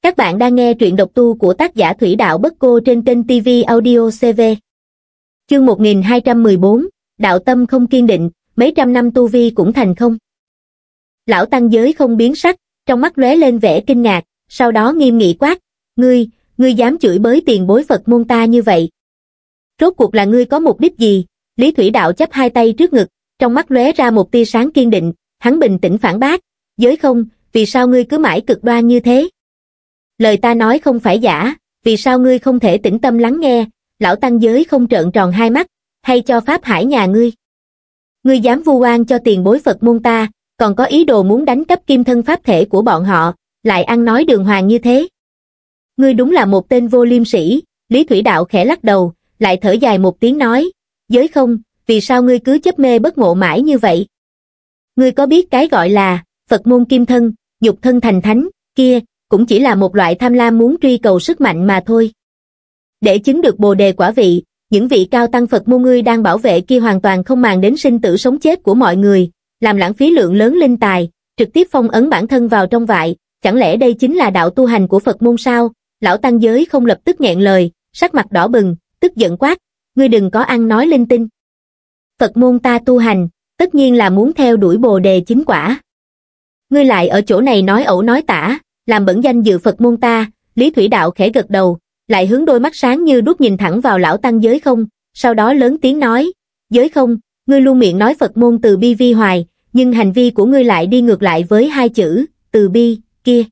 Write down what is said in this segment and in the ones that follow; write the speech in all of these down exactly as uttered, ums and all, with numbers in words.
Các bạn đang nghe truyện độc tu của tác giả Thủy Đạo Bất Cô trên kênh ti vi Audio xê vê. Chương một nghìn hai trăm mười bốn, đạo tâm không kiên định, mấy trăm năm tu vi cũng thành không. Lão tăng giới không biến sắc, trong mắt lóe lên vẻ kinh ngạc, sau đó nghiêm nghị quát, ngươi, ngươi dám chửi bới tiền bối Phật môn ta như vậy. Rốt cuộc là ngươi có mục đích gì? Lý Thủy Đạo chắp hai tay trước ngực, trong mắt lóe ra một tia sáng kiên định, hắn bình tĩnh phản bác, giới không, vì sao ngươi cứ mãi cực đoan như thế? Lời ta nói không phải giả, vì sao ngươi không thể tĩnh tâm lắng nghe? Lão tăng giới không trợn tròn hai mắt, hay cho pháp hải nhà ngươi. Ngươi dám vu oan cho tiền bối Phật môn ta, còn có ý đồ muốn đánh cắp kim thân pháp thể của bọn họ, lại ăn nói đường hoàng như thế. Ngươi đúng là một tên vô liêm sỉ. Lý Thủy Đạo khẽ lắc đầu, lại thở dài một tiếng nói, giới không, vì sao ngươi cứ chấp mê bất ngộ mãi như vậy? Ngươi có biết cái gọi là Phật môn kim thân, nhục thân thành thánh, kia, cũng chỉ là một loại tham lam muốn truy cầu sức mạnh mà thôi. Để chứng được bồ đề quả vị, những vị cao tăng Phật môn ngươi đang bảo vệ kia hoàn toàn không màng đến sinh tử sống chết của mọi người, làm lãng phí lượng lớn linh tài, trực tiếp phong ấn bản thân vào trong vại, chẳng lẽ đây chính là đạo tu hành của Phật môn sao? Lão tăng giới không lập tức nghẹn lời, sắc mặt đỏ bừng, tức giận quát, ngươi đừng có ăn nói linh tinh. Phật môn ta tu hành, tất nhiên là muốn theo đuổi bồ đề chính quả. Ngươi lại ở chỗ này nói ẩu nói tả, làm bẩn danh dự Phật môn ta. Lý Thủy Đạo khẽ gật đầu, lại hướng đôi mắt sáng như đuốc nhìn thẳng vào lão tăng giới không, sau đó lớn tiếng nói, giới không, ngươi luôn miệng nói Phật môn từ bi vi hoài, nhưng hành vi của ngươi lại đi ngược lại với hai chữ, từ bi, kia.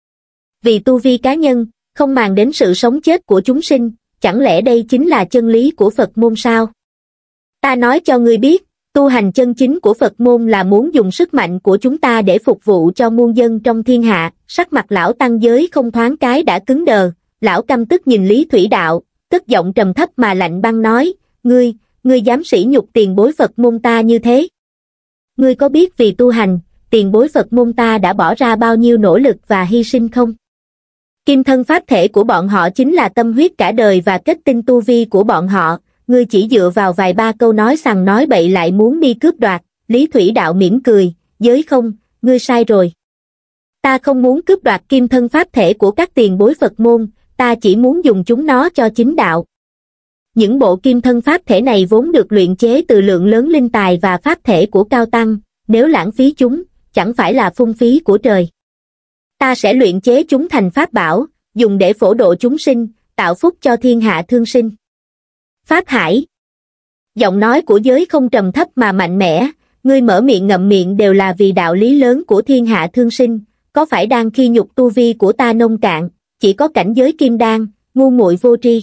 Vì tu vi cá nhân, không màng đến sự sống chết của chúng sinh, chẳng lẽ đây chính là chân lý của Phật môn sao? Ta nói cho ngươi biết, tu hành chân chính của Phật môn là muốn dùng sức mạnh của chúng ta để phục vụ cho muôn dân trong thiên hạ. Sắc mặt lão tăng giới không thoáng cái đã cứng đờ, lão căm tức nhìn Lý Thủy Đạo, cất giọng trầm thấp mà lạnh băng nói, ngươi, ngươi dám sỉ nhục tiền bối Phật môn ta như thế? Ngươi có biết vì tu hành, tiền bối Phật môn ta đã bỏ ra bao nhiêu nỗ lực và hy sinh không? Kim thân pháp thể của bọn họ chính là tâm huyết cả đời và kết tinh tu vi của bọn họ, ngươi chỉ dựa vào vài ba câu nói sằng nói bậy lại muốn đi cướp đoạt. Lý Thủy Đạo mỉm cười, giới không, ngươi sai rồi. Ta không muốn cướp đoạt kim thân pháp thể của các tiền bối Phật môn, ta chỉ muốn dùng chúng nó cho chính đạo. Những bộ kim thân pháp thể này vốn được luyện chế từ lượng lớn linh tài và pháp thể của cao tăng, nếu lãng phí chúng, chẳng phải là phung phí của trời. Ta sẽ luyện chế chúng thành pháp bảo, dùng để phổ độ chúng sinh, tạo phúc cho thiên hạ thương sinh. Pháp hải. Giọng nói của giới không trầm thấp mà mạnh mẽ, ngươi mở miệng ngậm miệng đều là vì đạo lý lớn của thiên hạ thương sinh, có phải đang khi nhục tu vi của ta nông cạn, chỉ có cảnh giới kim đan, ngu muội vô tri.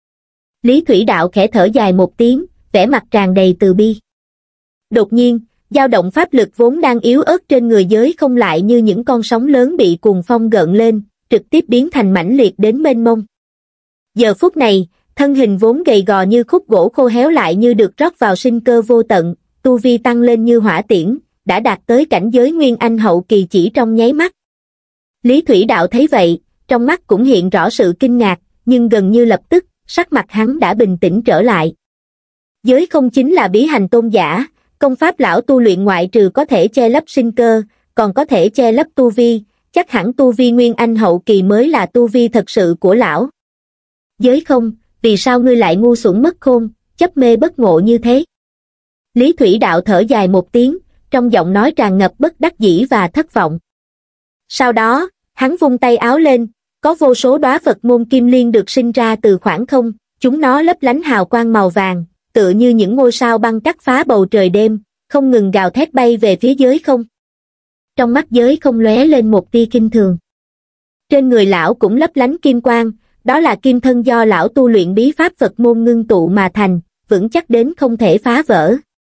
Lý Thủy Đạo khẽ thở dài một tiếng, vẻ mặt tràn đầy từ bi. Đột nhiên, dao động pháp lực vốn đang yếu ớt trên người giới không lại như những con sóng lớn bị cuồng phong gợn lên, trực tiếp biến thành mãnh liệt đến mênh mông. Giờ phút này, thân hình vốn gầy gò như khúc gỗ khô héo lại như được rót vào sinh cơ vô tận, tu vi tăng lên như hỏa tiễn, đã đạt tới cảnh giới nguyên anh hậu kỳ chỉ trong nháy mắt. Lý Thủy Đạo thấy vậy, trong mắt cũng hiện rõ sự kinh ngạc, nhưng gần như lập tức, sắc mặt hắn đã bình tĩnh trở lại. Giới không chính là bí hành tôn giả, công pháp lão tu luyện ngoại trừ có thể che lấp sinh cơ, còn có thể che lấp tu vi, chắc hẳn tu vi nguyên anh hậu kỳ mới là tu vi thật sự của lão. Giới không, vì sao ngươi lại ngu xuẩn mất khôn, chấp mê bất ngộ như thế? Lý Thủy Đạo thở dài một tiếng, trong giọng nói tràn ngập bất đắc dĩ và thất vọng. Sau đó, hắn vung tay áo lên, có vô số đóa Phật môn kim liên được sinh ra từ khoảng không, chúng nó lấp lánh hào quang màu vàng, tựa như những ngôi sao băng cắt phá bầu trời đêm, không ngừng gào thét bay về phía giới không. Trong mắt giới không lóe lên một tia kinh thường. Trên người lão cũng lấp lánh kim quang, đó là kim thân do lão tu luyện bí pháp Phật môn ngưng tụ mà thành, vững chắc đến không thể phá vỡ.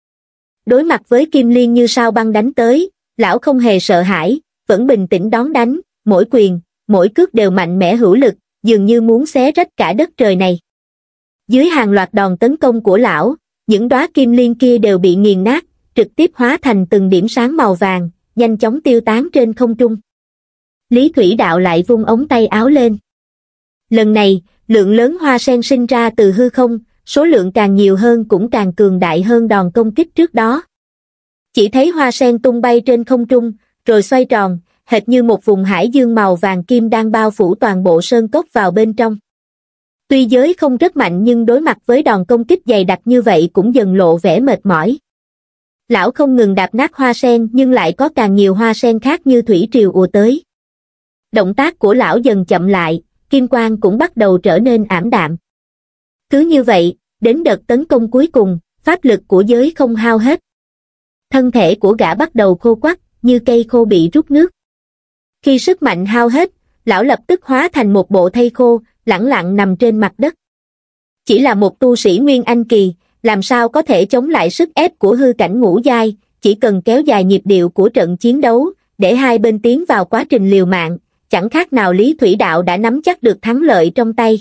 Đối mặt với kim liên như sao băng đánh tới, lão không hề sợ hãi, vẫn bình tĩnh đón đánh, mỗi quyền, mỗi cước đều mạnh mẽ hữu lực, dường như muốn xé rách cả đất trời này. Dưới hàng loạt đòn tấn công của lão, những đóa kim liên kia đều bị nghiền nát, trực tiếp hóa thành từng điểm sáng màu vàng, nhanh chóng tiêu tán trên không trung. Lý Thủy Đạo lại vung ống tay áo lên. Lần này, lượng lớn hoa sen sinh ra từ hư không, số lượng càng nhiều hơn cũng càng cường đại hơn đòn công kích trước đó. Chỉ thấy hoa sen tung bay trên không trung, rồi xoay tròn, hệt như một vùng hải dương màu vàng kim đang bao phủ toàn bộ sơn cốc vào bên trong. Tuy giới không rất mạnh nhưng đối mặt với đòn công kích dày đặc như vậy cũng dần lộ vẻ mệt mỏi. Lão không ngừng đạp nát hoa sen nhưng lại có càng nhiều hoa sen khác như thủy triều ùa tới. Động tác của lão dần chậm lại, kim quang cũng bắt đầu trở nên ảm đạm. Cứ như vậy, đến đợt tấn công cuối cùng, pháp lực của giới không hao hết. Thân thể của gã bắt đầu khô quắt, như cây khô bị rút nước. Khi sức mạnh hao hết, lão lập tức hóa thành một bộ thây khô, lẳng lặng nằm trên mặt đất. Chỉ là một tu sĩ Nguyên Anh kỳ, làm sao có thể chống lại sức ép của hư cảnh ngũ giai, chỉ cần kéo dài nhịp điệu của trận chiến đấu, để hai bên tiến vào quá trình liều mạng, chẳng khác nào Lý Thủy Đạo đã nắm chắc được thắng lợi trong tay.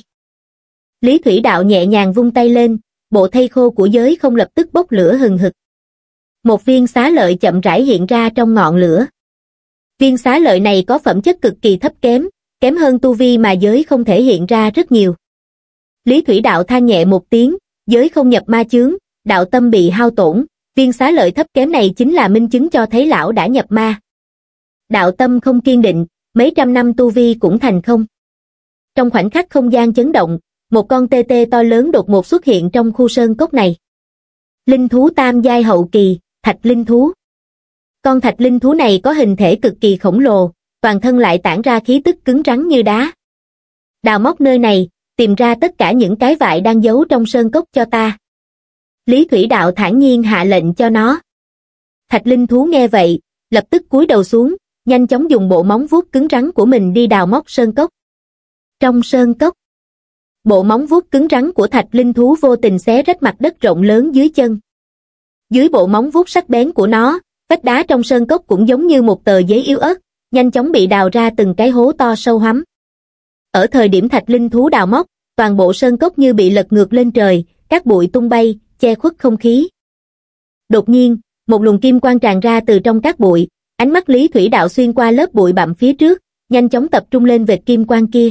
Lý Thủy Đạo nhẹ nhàng vung tay lên, bộ thây khô của giới không lập tức bốc lửa hừng hực. Một viên xá lợi chậm rãi hiện ra trong ngọn lửa. Viên xá lợi này có phẩm chất cực kỳ thấp kém, kém hơn tu vi mà giới không thể hiện ra rất nhiều. Lý Thủy Đạo than nhẹ một tiếng, giới không nhập ma chướng, đạo tâm bị hao tổn, viên xá lợi thấp kém này chính là minh chứng cho thấy lão đã nhập ma. Đạo tâm không kiên định, mấy trăm năm tu vi cũng thành không. Trong khoảnh khắc không gian chấn động, một con tê tê to lớn đột ngột xuất hiện trong khu sơn cốc này. Linh thú tam giai hậu kỳ, thạch linh thú. Con thạch linh thú này có hình thể cực kỳ khổng lồ, toàn thân lại tản ra khí tức cứng rắn như đá. Đào móc nơi này, tìm ra tất cả những cái vại đang giấu trong sơn cốc cho ta. Lý Thủy Đạo thản nhiên hạ lệnh cho nó. Thạch linh thú nghe vậy, lập tức cúi đầu xuống, nhanh chóng dùng bộ móng vuốt cứng rắn của mình đi đào móc sơn cốc. Trong sơn cốc, bộ móng vuốt cứng rắn của thạch linh thú vô tình xé rách mặt đất rộng lớn dưới chân. Dưới bộ móng vuốt sắc bén của nó, vách đá trong sơn cốc cũng giống như một tờ giấy yếu ớt, nhanh chóng bị đào ra từng cái hố to sâu hoắm. Ở thời điểm thạch linh thú đào móc, toàn bộ sơn cốc như bị lật ngược lên trời, các bụi tung bay, che khuất không khí. Đột nhiên, một luồng kim quang tràn ra từ trong các bụi, ánh mắt Lý Thủy Đạo xuyên qua lớp bụi bặm phía trước, nhanh chóng tập trung lên vệt kim quang kia.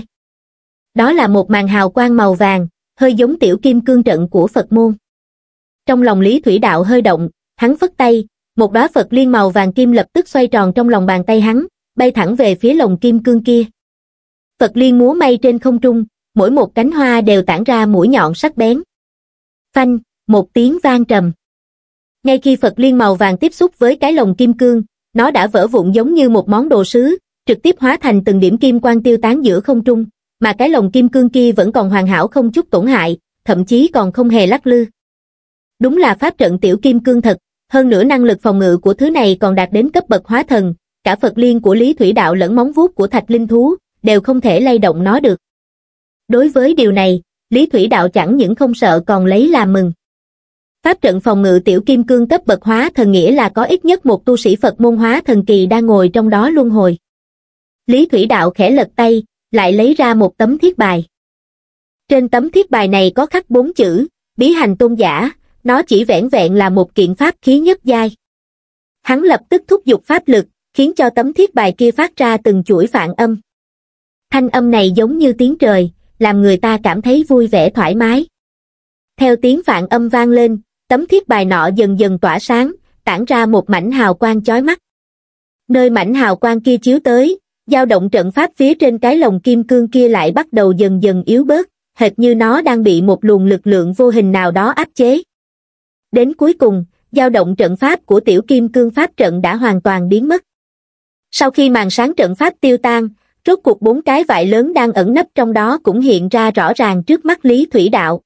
Đó là một màn hào quang màu vàng, hơi giống tiểu kim cương trận của Phật môn. Trong lòng Lý Thủy Đạo hơi động, hắn phất tay, một đóa Phật liên màu vàng kim lập tức xoay tròn trong lòng bàn tay hắn, bay thẳng về phía lồng kim cương kia. Phật liên múa may trên không trung, mỗi một cánh hoa đều tản ra mũi nhọn sắc bén. Phanh, một tiếng vang trầm. Ngay khi Phật liên màu vàng tiếp xúc với cái lồng kim cương, nó đã vỡ vụn giống như một món đồ sứ, trực tiếp hóa thành từng điểm kim quang tiêu tán giữa không trung, mà cái lồng kim cương kia vẫn còn hoàn hảo không chút tổn hại, thậm chí còn không hề lắc lư. Đúng là pháp trận tiểu kim cương thật, hơn nữa năng lực phòng ngự của thứ này còn đạt đến cấp bậc hóa thần, cả Phật liên của Lý Thủy Đạo lẫn móng vuốt của thạch linh thú đều không thể lay động nó được. Đối với điều này, Lý Thủy Đạo chẳng những không sợ còn lấy làm mừng. Pháp trận phòng ngự tiểu kim cương cấp bậc hóa thần nghĩa là có ít nhất một tu sĩ Phật môn hóa thần kỳ đang ngồi trong đó luân hồi. Lý Thủy Đạo khẽ lật tay, lại lấy ra một tấm thiết bài. Trên tấm thiết bài này có khắc bốn chữ, bí hành tôn giả, nó chỉ vẻn vẹn là một kiện pháp khí nhất giai. Hắn lập tức thúc giục pháp lực, khiến cho tấm thiết bài kia phát ra từng chuỗi phạn âm. Thanh âm này giống như tiếng trời, làm người ta cảm thấy vui vẻ thoải mái. Theo tiếng phạn âm vang lên, tấm thiết bài nọ dần dần tỏa sáng, tản ra một mảnh hào quang chói mắt. Nơi mảnh hào quang kia chiếu tới, dao động trận pháp phía trên cái lồng kim cương kia lại bắt đầu dần dần yếu bớt, hệt như nó đang bị một luồng lực lượng vô hình nào đó áp chế. Đến cuối cùng, dao động trận pháp của tiểu kim cương pháp trận đã hoàn toàn biến mất. Sau khi màn sáng trận pháp tiêu tan, rốt cuộc bốn cái vại lớn đang ẩn nấp trong đó cũng hiện ra rõ ràng trước mắt Lý Thủy Đạo.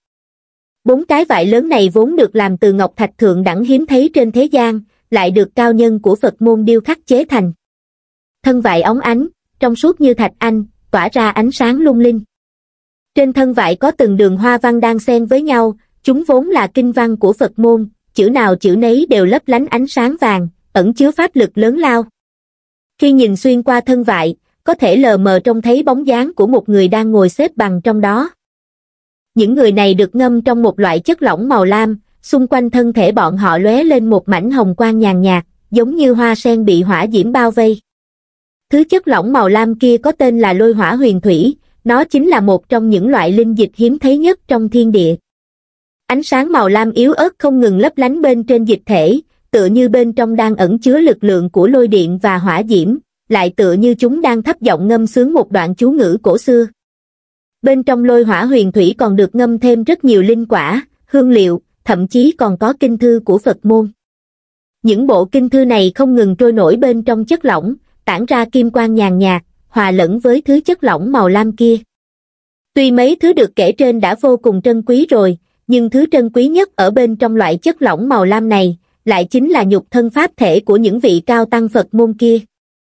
Bốn cái vại lớn này vốn được làm từ ngọc thạch thượng đẳng hiếm thấy trên thế gian, lại được cao nhân của Phật môn điêu khắc chế thành. Thân vại óng ánh, trong suốt như thạch anh, tỏa ra ánh sáng lung linh. Trên thân vại có từng đường hoa văn đang xen với nhau, chúng vốn là kinh văn của Phật môn, chữ nào chữ nấy đều lấp lánh ánh sáng vàng, ẩn chứa pháp lực lớn lao. Khi nhìn xuyên qua thân vại, có thể lờ mờ trông thấy bóng dáng của một người đang ngồi xếp bằng trong đó. Những người này được ngâm trong một loại chất lỏng màu lam, xung quanh thân thể bọn họ lóe lên một mảnh hồng quang nhàn nhạt, giống như hoa sen bị hỏa diễm bao vây. Thứ chất lỏng màu lam kia có tên là lôi hỏa huyền thủy, nó chính là một trong những loại linh dịch hiếm thấy nhất trong thiên địa. Ánh sáng màu lam yếu ớt không ngừng lấp lánh bên trên dịch thể, tựa như bên trong đang ẩn chứa lực lượng của lôi điện và hỏa diễm, lại tựa như chúng đang thấp giọng ngâm sướng một đoạn chú ngữ cổ xưa. Bên trong lôi hỏa huyền thủy còn được ngâm thêm rất nhiều linh quả, hương liệu, thậm chí còn có kinh thư của Phật môn. Những bộ kinh thư này không ngừng trôi nổi bên trong chất lỏng, tản ra kim quang nhàn nhạt, hòa lẫn với thứ chất lỏng màu lam kia. Tuy mấy thứ được kể trên đã vô cùng trân quý rồi, nhưng thứ trân quý nhất ở bên trong loại chất lỏng màu lam này, lại chính là nhục thân pháp thể của những vị cao tăng Phật môn kia.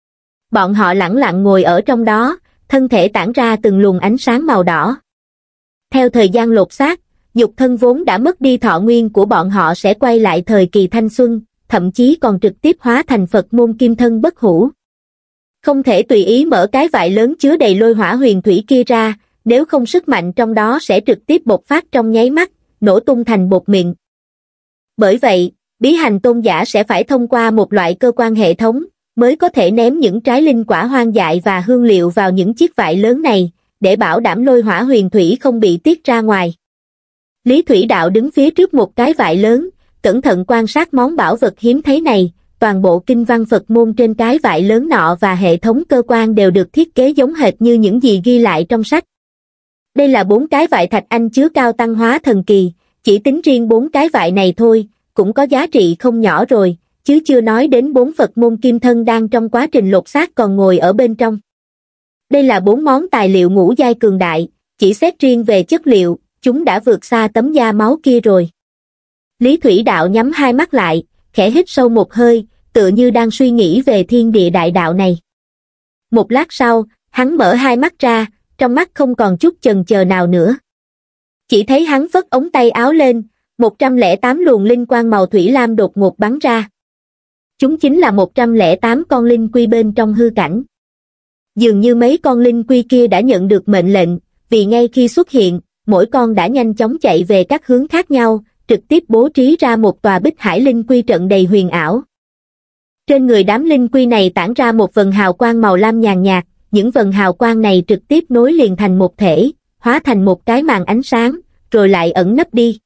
Bọn họ lẳng lặng ngồi ở trong đó, thân thể tản ra từng luồng ánh sáng màu đỏ. Theo thời gian lột xác, nhục thân vốn đã mất đi thọ nguyên của bọn họ sẽ quay lại thời kỳ thanh xuân, thậm chí còn trực tiếp hóa thành Phật môn kim thân bất hủ. Không thể tùy ý mở cái vại lớn chứa đầy lôi hỏa huyền thủy kia ra, nếu không sức mạnh trong đó sẽ trực tiếp bộc phát trong nháy mắt, nổ tung thành bột mịn. Bởi vậy, bí hành tôn giả sẽ phải thông qua một loại cơ quan hệ thống, mới có thể ném những trái linh quả hoang dại và hương liệu vào những chiếc vại lớn này, để bảo đảm lôi hỏa huyền thủy không bị tiết ra ngoài. Lý Thủy Đạo đứng phía trước một cái vại lớn, cẩn thận quan sát món bảo vật hiếm thấy này, toàn bộ kinh văn Phật môn trên cái vại lớn nọ và hệ thống cơ quan đều được thiết kế giống hệt như những gì ghi lại trong sách. Đây là bốn cái vại thạch anh chứa cao tăng hóa thần kỳ, chỉ tính riêng bốn cái vại này thôi, cũng có giá trị không nhỏ rồi, chứ chưa nói đến bốn Phật môn kim thân đang trong quá trình lột xác còn ngồi ở bên trong. Đây là bốn món tài liệu ngũ giai cường đại, chỉ xét riêng về chất liệu, chúng đã vượt xa tấm da máu kia rồi. Lý Thủy Đạo nhắm hai mắt lại, khẽ hít sâu một hơi, tựa như đang suy nghĩ về thiên địa đại đạo này. Một lát sau, hắn mở hai mắt ra, trong mắt không còn chút chần chờ nào nữa. Chỉ thấy hắn phất ống tay áo lên, một trăm lẻ tám luồng linh quang màu thủy lam đột ngột bắn ra. Chúng chính là một trăm lẻ tám con linh quy bên trong hư cảnh. Dường như mấy con linh quy kia đã nhận được mệnh lệnh, vì ngay khi xuất hiện, mỗi con đã nhanh chóng chạy về các hướng khác nhau, trực tiếp bố trí ra một tòa bích hải linh quy trận đầy huyền ảo. Trên người đám linh quy này tản ra một vầng hào quang màu lam nhàn nhạt, những vầng hào quang này trực tiếp nối liền thành một thể, hóa thành một cái màn ánh sáng, rồi lại ẩn nấp đi.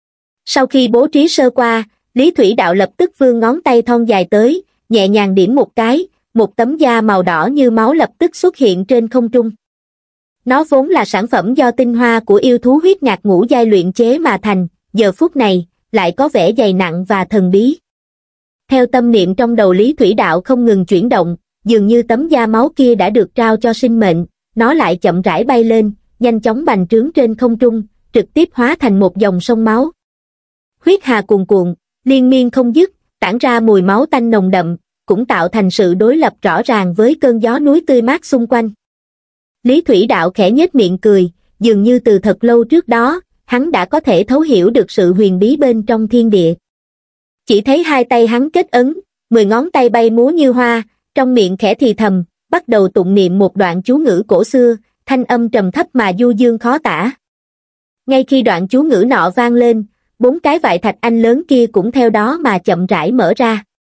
Sau khi bố trí sơ qua, Lý Thủy Đạo lập tức vươn ngón tay thon dài tới, nhẹ nhàng điểm một cái, một tấm da màu đỏ như máu lập tức xuất hiện trên không trung. Nó vốn là sản phẩm do tinh hoa của yêu thú huyết ngạc ngũ giai luyện chế mà thành, giờ phút này, lại có vẻ dày nặng và thần bí. Theo tâm niệm trong đầu Lý Thủy Đạo không ngừng chuyển động, dường như tấm da máu kia đã được trao cho sinh mệnh, nó lại chậm rãi bay lên, nhanh chóng bành trướng trên không trung, trực tiếp hóa thành một dòng sông máu. Huyết hà cuồn cuộn, liên miên không dứt, tản ra mùi máu tanh nồng đậm, cũng tạo thành sự đối lập rõ ràng với cơn gió núi tươi mát xung quanh. Lý Thủy Đạo khẽ nhếch miệng cười, dường như từ thật lâu trước đó, hắn đã có thể thấu hiểu được sự huyền bí bên trong thiên địa. Chỉ thấy hai tay hắn kết ấn, mười ngón tay bay múa như hoa, trong miệng khẽ thì thầm, bắt đầu tụng niệm một đoạn chú ngữ cổ xưa, thanh âm trầm thấp mà du dương khó tả. Ngay khi đoạn chú ngữ nọ vang lên, bốn cái vại thạch anh lớn kia cũng theo đó mà chậm rãi mở ra.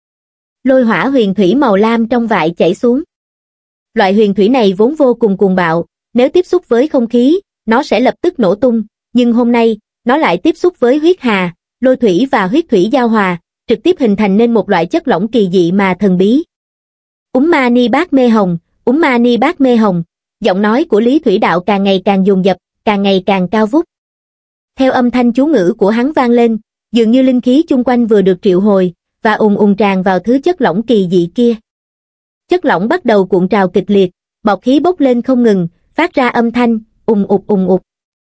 Lôi hỏa huyền thủy màu lam trong vại chảy xuống. Loại huyền thủy này vốn vô cùng cuồng bạo, nếu tiếp xúc với không khí, nó sẽ lập tức nổ tung, nhưng hôm nay, nó lại tiếp xúc với huyết hà, lôi thủy và huyết thủy giao hòa, trực tiếp hình thành nên một loại chất lỏng kỳ dị mà thần bí. Úm ma ni bát mê hồng, úm ma ni bát mê hồng, giọng nói của Lý Thủy Đạo càng ngày càng dồn dập, càng ngày càng cao vút. Theo âm thanh chú ngữ của hắn vang lên, dường như linh khí chung quanh vừa được triệu hồi, và ùn ùn tràn vào thứ chất lỏng kỳ dị kia. Chất lỏng bắt đầu cuộn trào kịch liệt, bọt khí bốc lên không ngừng, phát ra âm thanh, ùng ụt ùng ụt.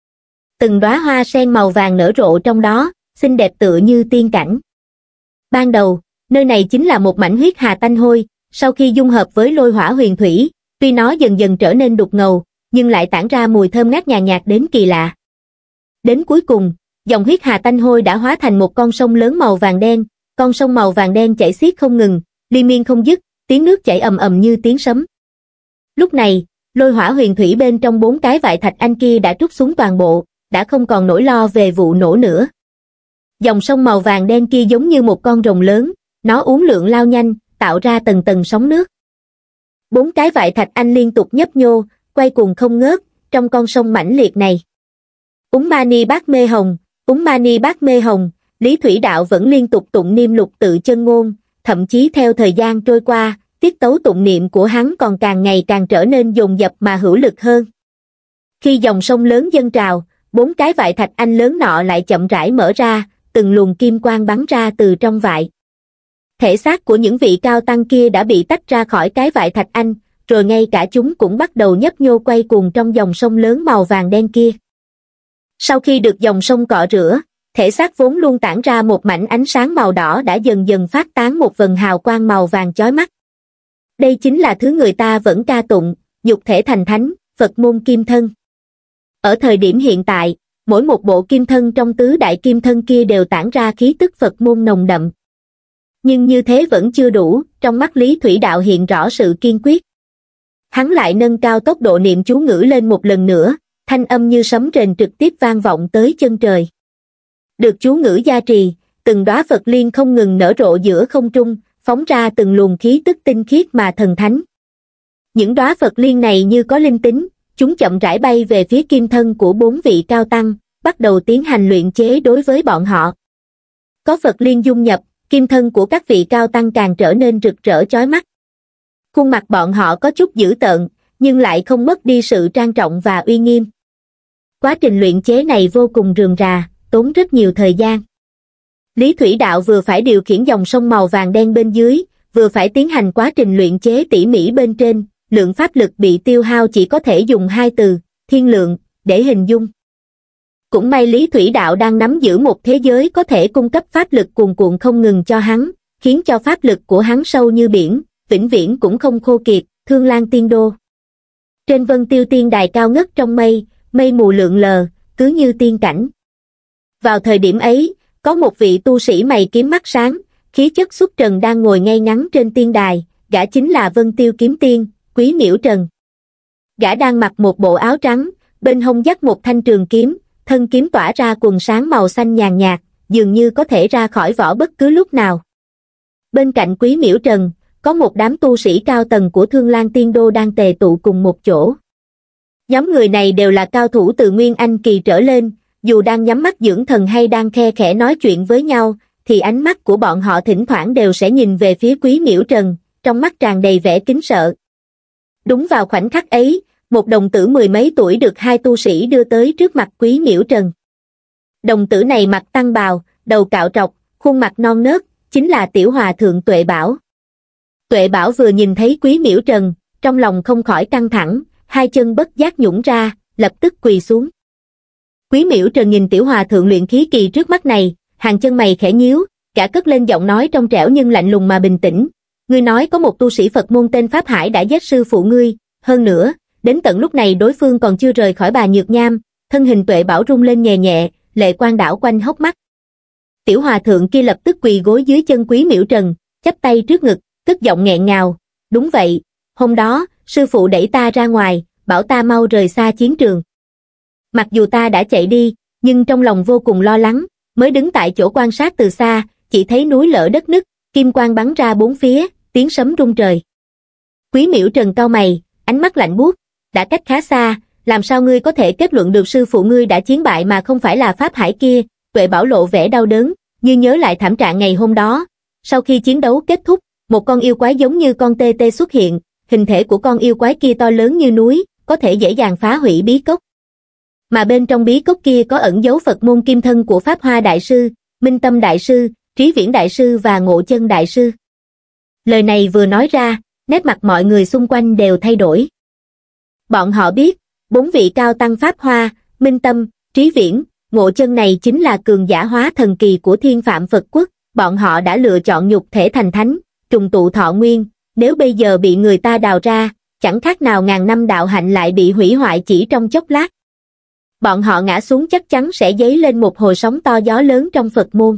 Từng đóa hoa sen màu vàng nở rộ trong đó, xinh đẹp tựa như tiên cảnh. Ban đầu, nơi này chính là một mảnh huyết hà tanh hôi, sau khi dung hợp với lôi hỏa huyền thủy, tuy nó dần dần trở nên đục ngầu, nhưng lại tản ra mùi thơm ngát nhàn nhạt đến kỳ lạ. Đến cuối cùng, dòng huyết hà tanh hôi đã hóa thành một con sông lớn màu vàng đen, con sông màu vàng đen chảy xiết không ngừng, liên miên không dứt, tiếng nước chảy ầm ầm như tiếng sấm. Lúc này, lôi hỏa huyền thủy bên trong bốn cái vại thạch anh kia đã trút xuống toàn bộ, đã không còn nỗi lo về vụ nổ nữa. Dòng sông màu vàng đen kia giống như một con rồng lớn, nó uốn lượn lao nhanh, tạo ra tầng tầng sóng nước. Bốn cái vại thạch anh liên tục nhấp nhô, quay cuồng không ngớt, trong con sông mãnh liệt này. Úm mani bát mê hồng, úm mani bát mê hồng, Lý Thủy Đạo vẫn liên tục tụng niệm lục tự chân ngôn, thậm chí theo thời gian trôi qua, tiết tấu tụng niệm của hắn còn càng ngày càng trở nên dồn dập mà hữu lực hơn. Khi dòng sông lớn dâng trào, bốn cái vại thạch anh lớn nọ lại chậm rãi mở ra, từng luồng kim quang bắn ra từ trong vại. Thể xác của những vị cao tăng kia đã bị tách ra khỏi cái vại thạch anh, rồi ngay cả chúng cũng bắt đầu nhấp nhô quay cuồng trong dòng sông lớn màu vàng đen kia. Sau khi được dòng sông cọ rửa, thể xác vốn luôn tản ra một mảnh ánh sáng màu đỏ đã dần dần phát tán một vầng hào quang màu vàng chói mắt. Đây chính là thứ người ta vẫn ca tụng, nhục thể thành thánh, Phật môn kim thân. Ở thời điểm hiện tại, mỗi một bộ kim thân trong tứ đại kim thân kia đều tản ra khí tức Phật môn nồng đậm. Nhưng như thế vẫn chưa đủ, trong mắt Lý Thủy Đạo hiện rõ sự kiên quyết. Hắn lại nâng cao tốc độ niệm chú ngữ lên một lần nữa, thanh âm như sấm rền trực tiếp vang vọng tới chân trời. Được chú ngữ gia trì, từng đóa Phật liên không ngừng nở rộ giữa không trung, phóng ra từng luồng khí tức tinh khiết mà thần thánh. Những đóa Phật liên này như có linh tính, chúng chậm rãi bay về phía kim thân của bốn vị cao tăng, bắt đầu tiến hành luyện chế đối với bọn họ. Có Phật liên dung nhập, kim thân của các vị cao tăng càng trở nên rực rỡ chói mắt. Khuôn mặt bọn họ có chút dữ tợn, nhưng lại không mất đi sự trang trọng và uy nghiêm. Quá trình luyện chế này vô cùng rườm rà, tốn rất nhiều thời gian. Lý Thủy Đạo vừa phải điều khiển dòng sông màu vàng đen bên dưới, vừa phải tiến hành quá trình luyện chế tỉ mỉ bên trên, lượng pháp lực bị tiêu hao chỉ có thể dùng hai từ, thiên lượng, để hình dung. Cũng may Lý Thủy Đạo đang nắm giữ một thế giới có thể cung cấp pháp lực cuồn cuộn không ngừng cho hắn, khiến cho pháp lực của hắn sâu như biển, vĩnh viễn cũng không khô kiệt, Thương Lan Tiên Đô. Trên Vân Tiêu Tiên Đài cao ngất trong mây, mây mù lượn lờ, cứ như tiên cảnh. Vào thời điểm ấy, có một vị tu sĩ mày kiếm mắt sáng, khí chất xuất trần đang ngồi ngay ngắn trên tiên đài, gã chính là Vân Tiêu Kiếm Tiên, Quý Miễu Trần. Gã đang mặc một bộ áo trắng, bên hông dắt một thanh trường kiếm, thân kiếm tỏa ra quần sáng màu xanh nhàn nhạt, dường như có thể ra khỏi vỏ bất cứ lúc nào. Bên cạnh Quý Miễu Trần, có một đám tu sĩ cao tầng của Thương Lan Tiên Đô đang tề tụ cùng một chỗ. Nhóm người này đều là cao thủ từ Nguyên Anh kỳ trở lên, dù đang nhắm mắt dưỡng thần hay đang khe khẽ nói chuyện với nhau, thì ánh mắt của bọn họ thỉnh thoảng đều sẽ nhìn về phía Quý Miễu Trần, trong mắt tràn đầy vẻ kính sợ. Đúng vào khoảnh khắc ấy, một đồng tử mười mấy tuổi được hai tu sĩ đưa tới trước mặt Quý Miễu Trần. Đồng tử này mặc tăng bào, đầu cạo trọc, khuôn mặt non nớt, chính là Tiểu Hòa Thượng Tuệ Bảo. Tuệ Bảo vừa nhìn thấy Quý Miễu Trần, trong lòng không khỏi căng thẳng, hai chân bất giác nhũn ra, lập tức quỳ xuống. Quý Miễu Trần nhìn Tiểu Hòa Thượng luyện khí kỳ trước mắt này, hàng chân mày khẽ nhíu, cả cất lên giọng nói trong trẻo nhưng lạnh lùng mà bình tĩnh. Ngươi nói có một tu sĩ Phật môn tên Pháp Hải đã giết sư phụ ngươi, hơn nữa, đến tận lúc này đối phương còn chưa rời khỏi Bà Nhược Nham. Thân hình Tuệ Bảo rung lên nhẹ nhẹ, lệ quang đảo quanh hốc mắt. Tiểu Hòa Thượng kia lập tức quỳ gối dưới chân Quý Miễu Trần, chắp tay trước ngực, cất giọng nghẹn ngào. Đúng vậy, hôm đó, sư phụ đẩy ta ra ngoài, bảo ta mau rời xa chiến trường. Mặc dù ta đã chạy đi, nhưng trong lòng vô cùng lo lắng, mới đứng tại chỗ quan sát từ xa, chỉ thấy núi lở đất nứt, kim quang bắn ra bốn phía, tiếng sấm rung trời. Quý Miễu Trần cau mày, ánh mắt lạnh buốt, đã cách khá xa, làm sao ngươi có thể kết luận được sư phụ ngươi đã chiến bại mà không phải là Pháp Hải kia? Tuệ Bảo lộ vẻ đau đớn, như nhớ lại thảm trạng ngày hôm đó. Sau khi chiến đấu kết thúc, một con yêu quái giống như con tê tê xuất hiện, hình thể của con yêu quái kia to lớn như núi, có thể dễ dàng phá hủy bí cốc. Mà bên trong bí cốc kia có ẩn dấu Phật môn kim thân của Pháp Hoa Đại Sư, Minh Tâm Đại Sư, Trí Viễn Đại Sư và Ngộ Chân Đại Sư. Lời này vừa nói ra, nét mặt mọi người xung quanh đều thay đổi. Bọn họ biết, bốn vị cao tăng Pháp Hoa, Minh Tâm, Trí Viễn, Ngộ Chân này chính là cường giả hóa thần kỳ của Thiên Phạm Phật Quốc, bọn họ đã lựa chọn nhục thể thành thánh, trùng tụ thọ nguyên, nếu bây giờ bị người ta đào ra, chẳng khác nào ngàn năm đạo hạnh lại bị hủy hoại chỉ trong chốc lát. Bọn họ ngã xuống chắc chắn sẽ dấy lên một hồi sóng to gió lớn trong Phật môn.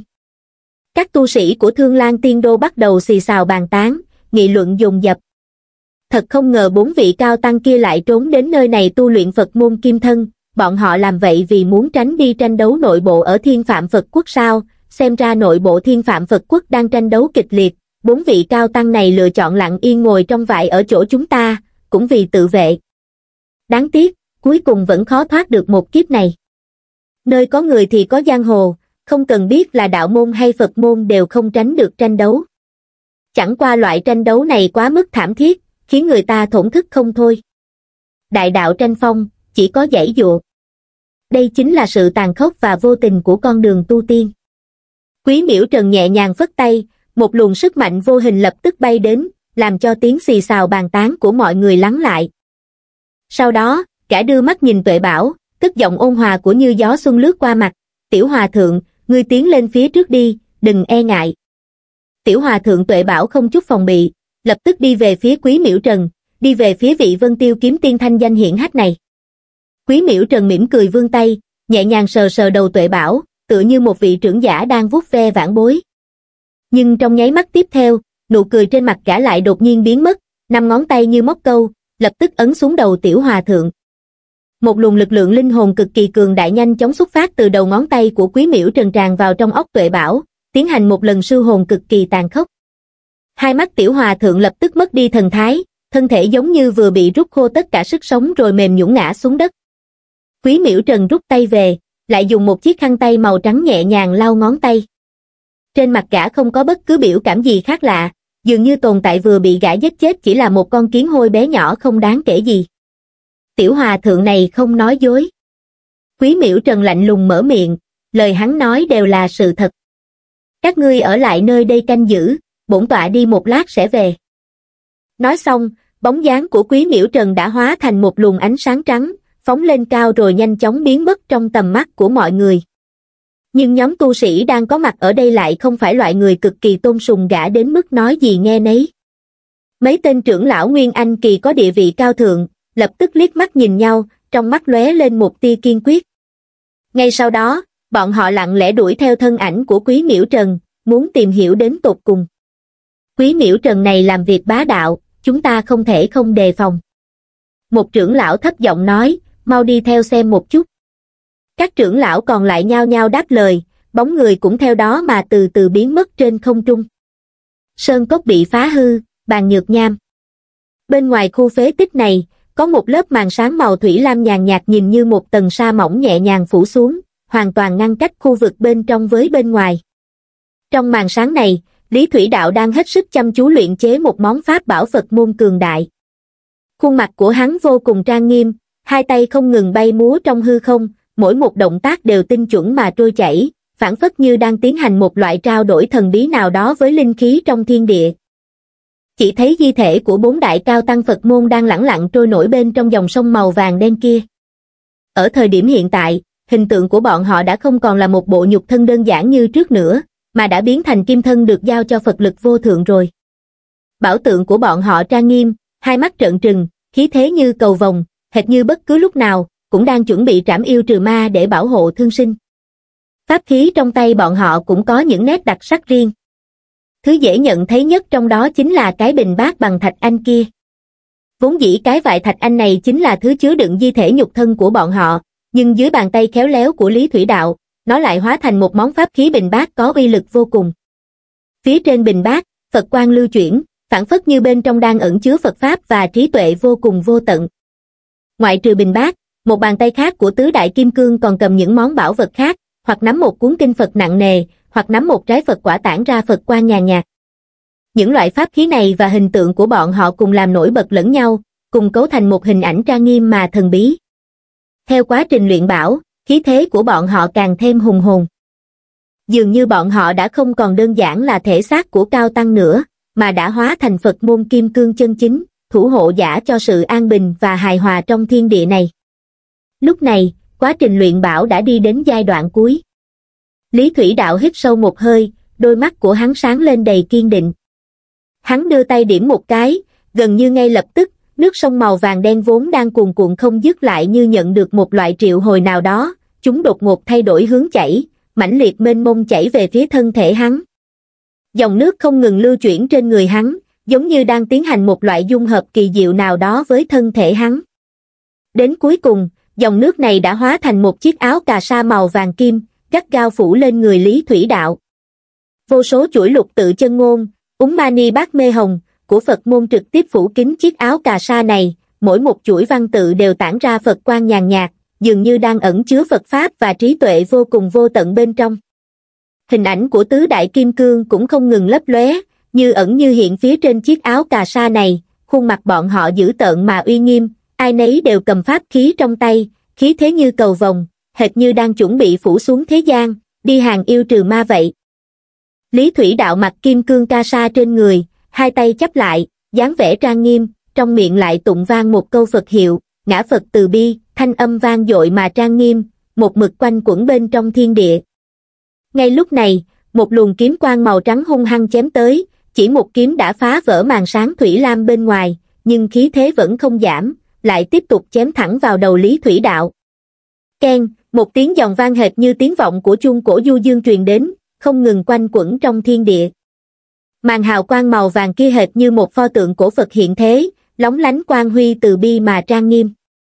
Các tu sĩ của Thương Lan Tiên Đô bắt đầu xì xào bàn tán, nghị luận dồn dập. Thật không ngờ bốn vị cao tăng kia lại trốn đến nơi này tu luyện Phật môn kim thân, bọn họ làm vậy vì muốn tránh đi tranh đấu nội bộ ở Thiên Phạm Phật Quốc sao? Xem ra nội bộ Thiên Phạm Phật Quốc đang tranh đấu kịch liệt, bốn vị cao tăng này lựa chọn lặng yên ngồi trong vại ở chỗ chúng ta, cũng vì tự vệ. Đáng tiếc, cuối cùng vẫn khó thoát được một kiếp này. Nơi có người thì có giang hồ, không cần biết là đạo môn hay Phật môn đều không tránh được tranh đấu. Chẳng qua loại tranh đấu này quá mức thảm thiết, khiến người ta thổn thức không thôi. Đại đạo tranh phong, chỉ có giãy giụa. Đây chính là sự tàn khốc và vô tình của con đường tu tiên. Quý Miễu Trần nhẹ nhàng phất tay, một luồng sức mạnh vô hình lập tức bay đến, làm cho tiếng xì xào bàn tán của mọi người lắng lại. Sau đó, gã đưa mắt nhìn Tuệ Bảo, tức giọng ôn hòa của Như gió xuân lướt qua mặt. Tiểu hòa thượng, ngươi tiến lên phía trước đi, đừng e ngại. Tiểu hòa thượng Tuệ Bảo không chút phòng bị, lập tức đi về phía Quý Miễu Trần, đi về phía vị Vân Tiêu kiếm tiên thanh danh hiển hách này. Quý Miễu Trần mỉm cười vươn tay, nhẹ nhàng sờ sờ đầu Tuệ Bảo, tựa như một vị trưởng giả đang vuốt ve vãn bối. Nhưng trong nháy mắt tiếp theo, nụ cười trên mặt gã lại đột nhiên biến mất, năm ngón tay như móc câu, lập tức ấn xuống đầu Tiểu hòa thượng. Một luồng lực lượng linh hồn cực kỳ cường đại nhanh chóng xuất phát từ đầu ngón tay của Quý Miễu Trần tràn vào trong óc Tuệ Bảo, tiến hành một lần siêu hồn cực kỳ tàn khốc. Hai mắt Tiểu hòa thượng lập tức mất đi thần thái, thân thể giống như vừa bị rút khô tất cả sức sống rồi mềm nhũn ngã xuống đất. Quý Miễu Trần rút tay về, lại dùng một chiếc khăn tay màu trắng nhẹ nhàng lau ngón tay. Trên mặt gã không có bất cứ biểu cảm gì khác lạ, dường như tồn tại vừa bị gã giết chết chỉ là một con kiến hôi bé nhỏ không đáng kể gì. Tiểu hòa thượng này không nói dối. Quý Miễu Trần lạnh lùng mở miệng, lời hắn nói đều là sự thật. Các ngươi ở lại nơi đây canh giữ, bổn tọa đi một lát sẽ về. Nói xong, bóng dáng của Quý Miễu Trần đã hóa thành một luồng ánh sáng trắng, phóng lên cao rồi nhanh chóng biến mất trong tầm mắt của mọi người. Nhưng nhóm tu sĩ đang có mặt ở đây lại không phải loại người cực kỳ tôn sùng gã đến mức nói gì nghe nấy. Mấy tên trưởng lão Nguyên Anh kỳ có địa vị cao thượng, lập tức liếc mắt nhìn nhau, trong mắt lóe lên một tia kiên quyết. Ngay sau đó, bọn họ lặng lẽ đuổi theo thân ảnh của Quý Miễu Trần, muốn tìm hiểu đến tột cùng. Quý Miễu Trần này làm việc bá đạo, chúng ta không thể không đề phòng. Một trưởng lão thấp giọng nói, mau đi theo xem một chút. Các trưởng lão còn lại nhao nhao đáp lời, bóng người cũng theo đó mà từ từ biến mất trên không trung. Sơn cốc bị phá hư, Bàn Nhược Nham. Bên ngoài khu phế tích này, có một lớp màn sáng màu thủy lam nhàn nhạt nhìn như một tầng sa mỏng nhẹ nhàng phủ xuống, hoàn toàn ngăn cách khu vực bên trong với bên ngoài. Trong màn sáng này, Lý Thủy Đạo đang hết sức chăm chú luyện chế một món pháp bảo Phật môn cường đại. Khuôn mặt của hắn vô cùng trang nghiêm, hai tay không ngừng bay múa trong hư không, mỗi một động tác đều tinh chuẩn mà trôi chảy, phảng phất như đang tiến hành một loại trao đổi thần bí nào đó với linh khí trong thiên địa. Chỉ thấy di thể của bốn đại cao tăng Phật môn đang lẳng lặng trôi nổi bên trong dòng sông màu vàng đen kia. Ở thời điểm hiện tại, hình tượng của bọn họ đã không còn là một bộ nhục thân đơn giản như trước nữa, mà đã biến thành kim thân được giao cho Phật lực vô thượng rồi. Bảo tượng của bọn họ trang nghiêm, hai mắt trợn trừng, khí thế như cầu vồng, hệt như bất cứ lúc nào, cũng đang chuẩn bị trảm yêu trừ ma để bảo hộ thương sinh. Pháp khí trong tay bọn họ cũng có những nét đặc sắc riêng. Thứ dễ nhận thấy nhất trong đó chính là cái bình bát bằng thạch anh kia. Vốn dĩ cái vại thạch anh này chính là thứ chứa đựng di thể nhục thân của bọn họ, nhưng dưới bàn tay khéo léo của Lý Thủy Đạo, nó lại hóa thành một món pháp khí bình bát có uy lực vô cùng. Phía trên bình bát, Phật quang lưu chuyển, phảng phất như bên trong đang ẩn chứa Phật pháp và trí tuệ vô cùng vô tận. Ngoại trừ bình bát, một bàn tay khác của tứ đại kim cương còn cầm những món bảo vật khác, hoặc nắm một cuốn kinh Phật nặng nề, hoặc nắm một trái Phật quả tản ra Phật quang nhàn nhạt. Những loại pháp khí này và hình tượng của bọn họ cùng làm nổi bật lẫn nhau, cùng cấu thành một hình ảnh trang nghiêm mà thần bí. Theo quá trình luyện bảo, khí thế của bọn họ càng thêm hùng hồn. Dường như bọn họ đã không còn đơn giản là thể xác của cao tăng nữa, mà đã hóa thành Phật môn kim cương chân chính, thủ hộ giả cho sự an bình và hài hòa trong thiên địa này. Lúc này, quá trình luyện bảo đã đi đến giai đoạn cuối. Lý Thủy Đạo hít sâu một hơi, đôi mắt của hắn sáng lên đầy kiên định. Hắn đưa tay điểm một cái, gần như ngay lập tức, nước sông màu vàng đen vốn đang cuồn cuộn không dứt lại như nhận được một loại triệu hồi nào đó, chúng đột ngột thay đổi hướng chảy, mãnh liệt mênh mông chảy về phía thân thể hắn. Dòng nước không ngừng lưu chuyển trên người hắn, giống như đang tiến hành một loại dung hợp kỳ diệu nào đó với thân thể hắn. Đến cuối cùng, dòng nước này đã hóa thành một chiếc áo cà sa màu vàng kim, gắt gao phủ lên người Lý Thủy Đạo. Vô số chuỗi lục tự chân ngôn, úng mani bát mê hồng, của Phật môn trực tiếp phủ kín chiếc áo cà sa này, mỗi một chuỗi văn tự đều tản ra Phật quang nhàn nhạt, dường như đang ẩn chứa Phật pháp và trí tuệ vô cùng vô tận bên trong. Hình ảnh của tứ đại kim cương cũng không ngừng lấp lóe, Như ẩn như hiện phía trên chiếc áo cà sa này, khuôn mặt bọn họ dữ tợn mà uy nghiêm, ai nấy đều cầm pháp khí trong tay, khí thế như cầu vồng, hệt như đang chuẩn bị phủ xuống thế gian, đi hàng yêu trừ ma vậy. Lý Thủy Đạo mặc kim cương ca sa trên người, hai tay chắp lại, dáng vẻ trang nghiêm, trong miệng lại tụng vang một câu Phật hiệu, ngã Phật từ bi, thanh âm vang dội mà trang nghiêm, một mực quanh quẩn bên trong thiên địa. Ngay lúc này, một luồng kiếm quang màu trắng hung hăng chém tới, chỉ một kiếm đã phá vỡ màn sáng thủy lam bên ngoài, nhưng khí thế vẫn không giảm, lại tiếp tục chém thẳng vào đầu Lý Thủy Đạo. Keng, một tiếng giòn vang hệt như tiếng vọng của chuông cổ du dương truyền đến, không ngừng quanh quẩn trong thiên địa. Màn hào quang màu vàng kia hệt như một pho tượng cổ Phật hiện thế, lóng lánh quang huy từ bi mà trang nghiêm.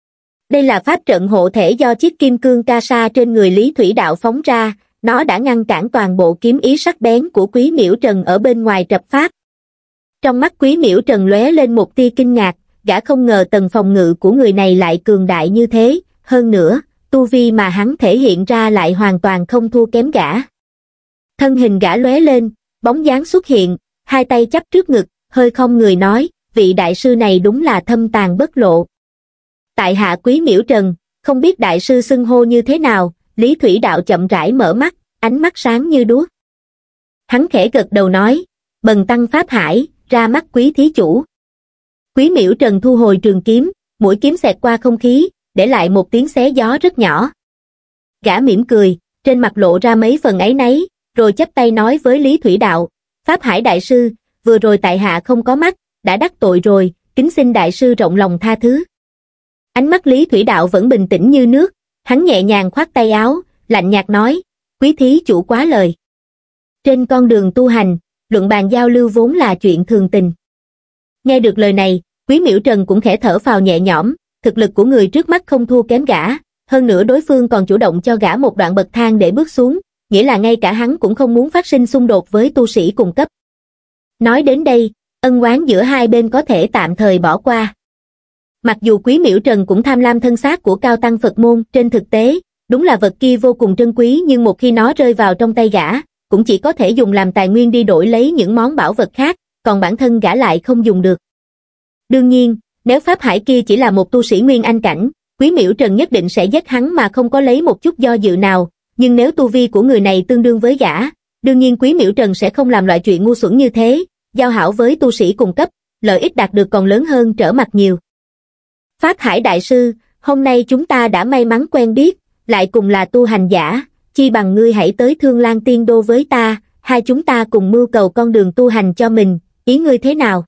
Đây là pháp trận hộ thể do chiếc kim cương ca sa trên người Lý Thủy Đạo phóng ra, nó đã ngăn cản toàn bộ kiếm ý sắc bén của Quý Miễu Trần ở bên ngoài trập pháp. Trong mắt Quý Miễu Trần lóe lên một tia kinh ngạc, gã không ngờ tầng phòng ngự của người này lại cường đại như thế, hơn nữa, tu vi mà hắn thể hiện ra lại hoàn toàn không thua kém gã. Thân hình gã lóe lên, bóng dáng xuất hiện, hai tay chắp trước ngực, hơi không người nói, vị đại sư này đúng là thâm tàng bất lộ. Tại hạ Quý Miễu Trần, không biết đại sư xưng hô như thế nào. Lý Thủy Đạo chậm rãi mở mắt, ánh mắt sáng như đuốc. Hắn khẽ gật đầu nói, bần tăng Pháp Hải, ra mắt quý thí chủ. Quý Miễu Trần thu hồi trường kiếm, mũi kiếm xẹt qua không khí, để lại một tiếng xé gió rất nhỏ. Gã mỉm cười, trên mặt lộ ra mấy phần áy náy, rồi chắp tay nói với Lý Thủy Đạo, Pháp Hải đại sư, vừa rồi tại hạ không có mắt, đã đắc tội rồi, kính xin đại sư rộng lòng tha thứ. Ánh mắt Lý Thủy Đạo vẫn bình tĩnh như nước, hắn nhẹ nhàng khoát tay áo, lạnh nhạt nói, quý thí chủ quá lời. Trên con đường tu hành, luận bàn giao lưu vốn là chuyện thường tình. Nghe được lời này, Quý Miễu Trần cũng khẽ thở phào nhẹ nhõm, thực lực của người trước mắt không thua kém gã, hơn nữa đối phương còn chủ động cho gã một đoạn bậc thang để bước xuống, nghĩa là ngay cả hắn cũng không muốn phát sinh xung đột với tu sĩ cùng cấp. Nói đến đây, ân oán giữa hai bên có thể tạm thời bỏ qua. Mặc dù Quý Miễu Trần cũng tham lam thân xác của cao tăng Phật môn, trên thực tế, đúng là vật kia vô cùng trân quý, nhưng một khi nó rơi vào trong tay gã, cũng chỉ có thể dùng làm tài nguyên đi đổi lấy những món bảo vật khác, còn bản thân gã lại không dùng được. Đương nhiên, nếu Pháp Hải kia chỉ là một tu sĩ Nguyên Anh cảnh, Quý Miễu Trần nhất định sẽ giết hắn mà không có lấy một chút do dự nào, nhưng nếu tu vi của người này tương đương với gã, đương nhiên Quý Miễu Trần sẽ không làm loại chuyện ngu xuẩn như thế, giao hảo với tu sĩ cùng cấp, lợi ích đạt được còn lớn hơn trở mặt nhiều. Pháp Hải đại sư, hôm nay chúng ta đã may mắn quen biết, lại cùng là tu hành giả, chi bằng ngươi hãy tới Thương Lan Tiên Đô với ta, hai chúng ta cùng mưu cầu con đường tu hành cho mình, ý ngươi thế nào?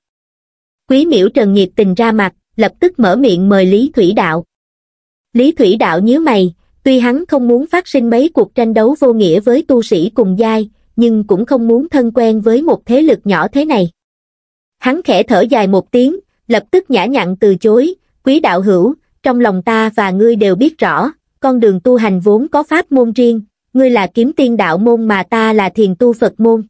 Quý Miễu Trần nhiệt tình ra mặt, lập tức mở miệng mời Lý Thủy Đạo. Lý Thủy Đạo nhíu mày, tuy hắn không muốn phát sinh mấy cuộc tranh đấu vô nghĩa với tu sĩ cùng giai, nhưng cũng không muốn thân quen với một thế lực nhỏ thế này. Hắn khẽ thở dài một tiếng, lập tức nhã nhặn từ chối, Quý đạo hữu, trong lòng ta và ngươi đều biết rõ, con đường tu hành vốn có pháp môn riêng, ngươi là kiếm tiên đạo môn mà ta là thiền tu Phật môn.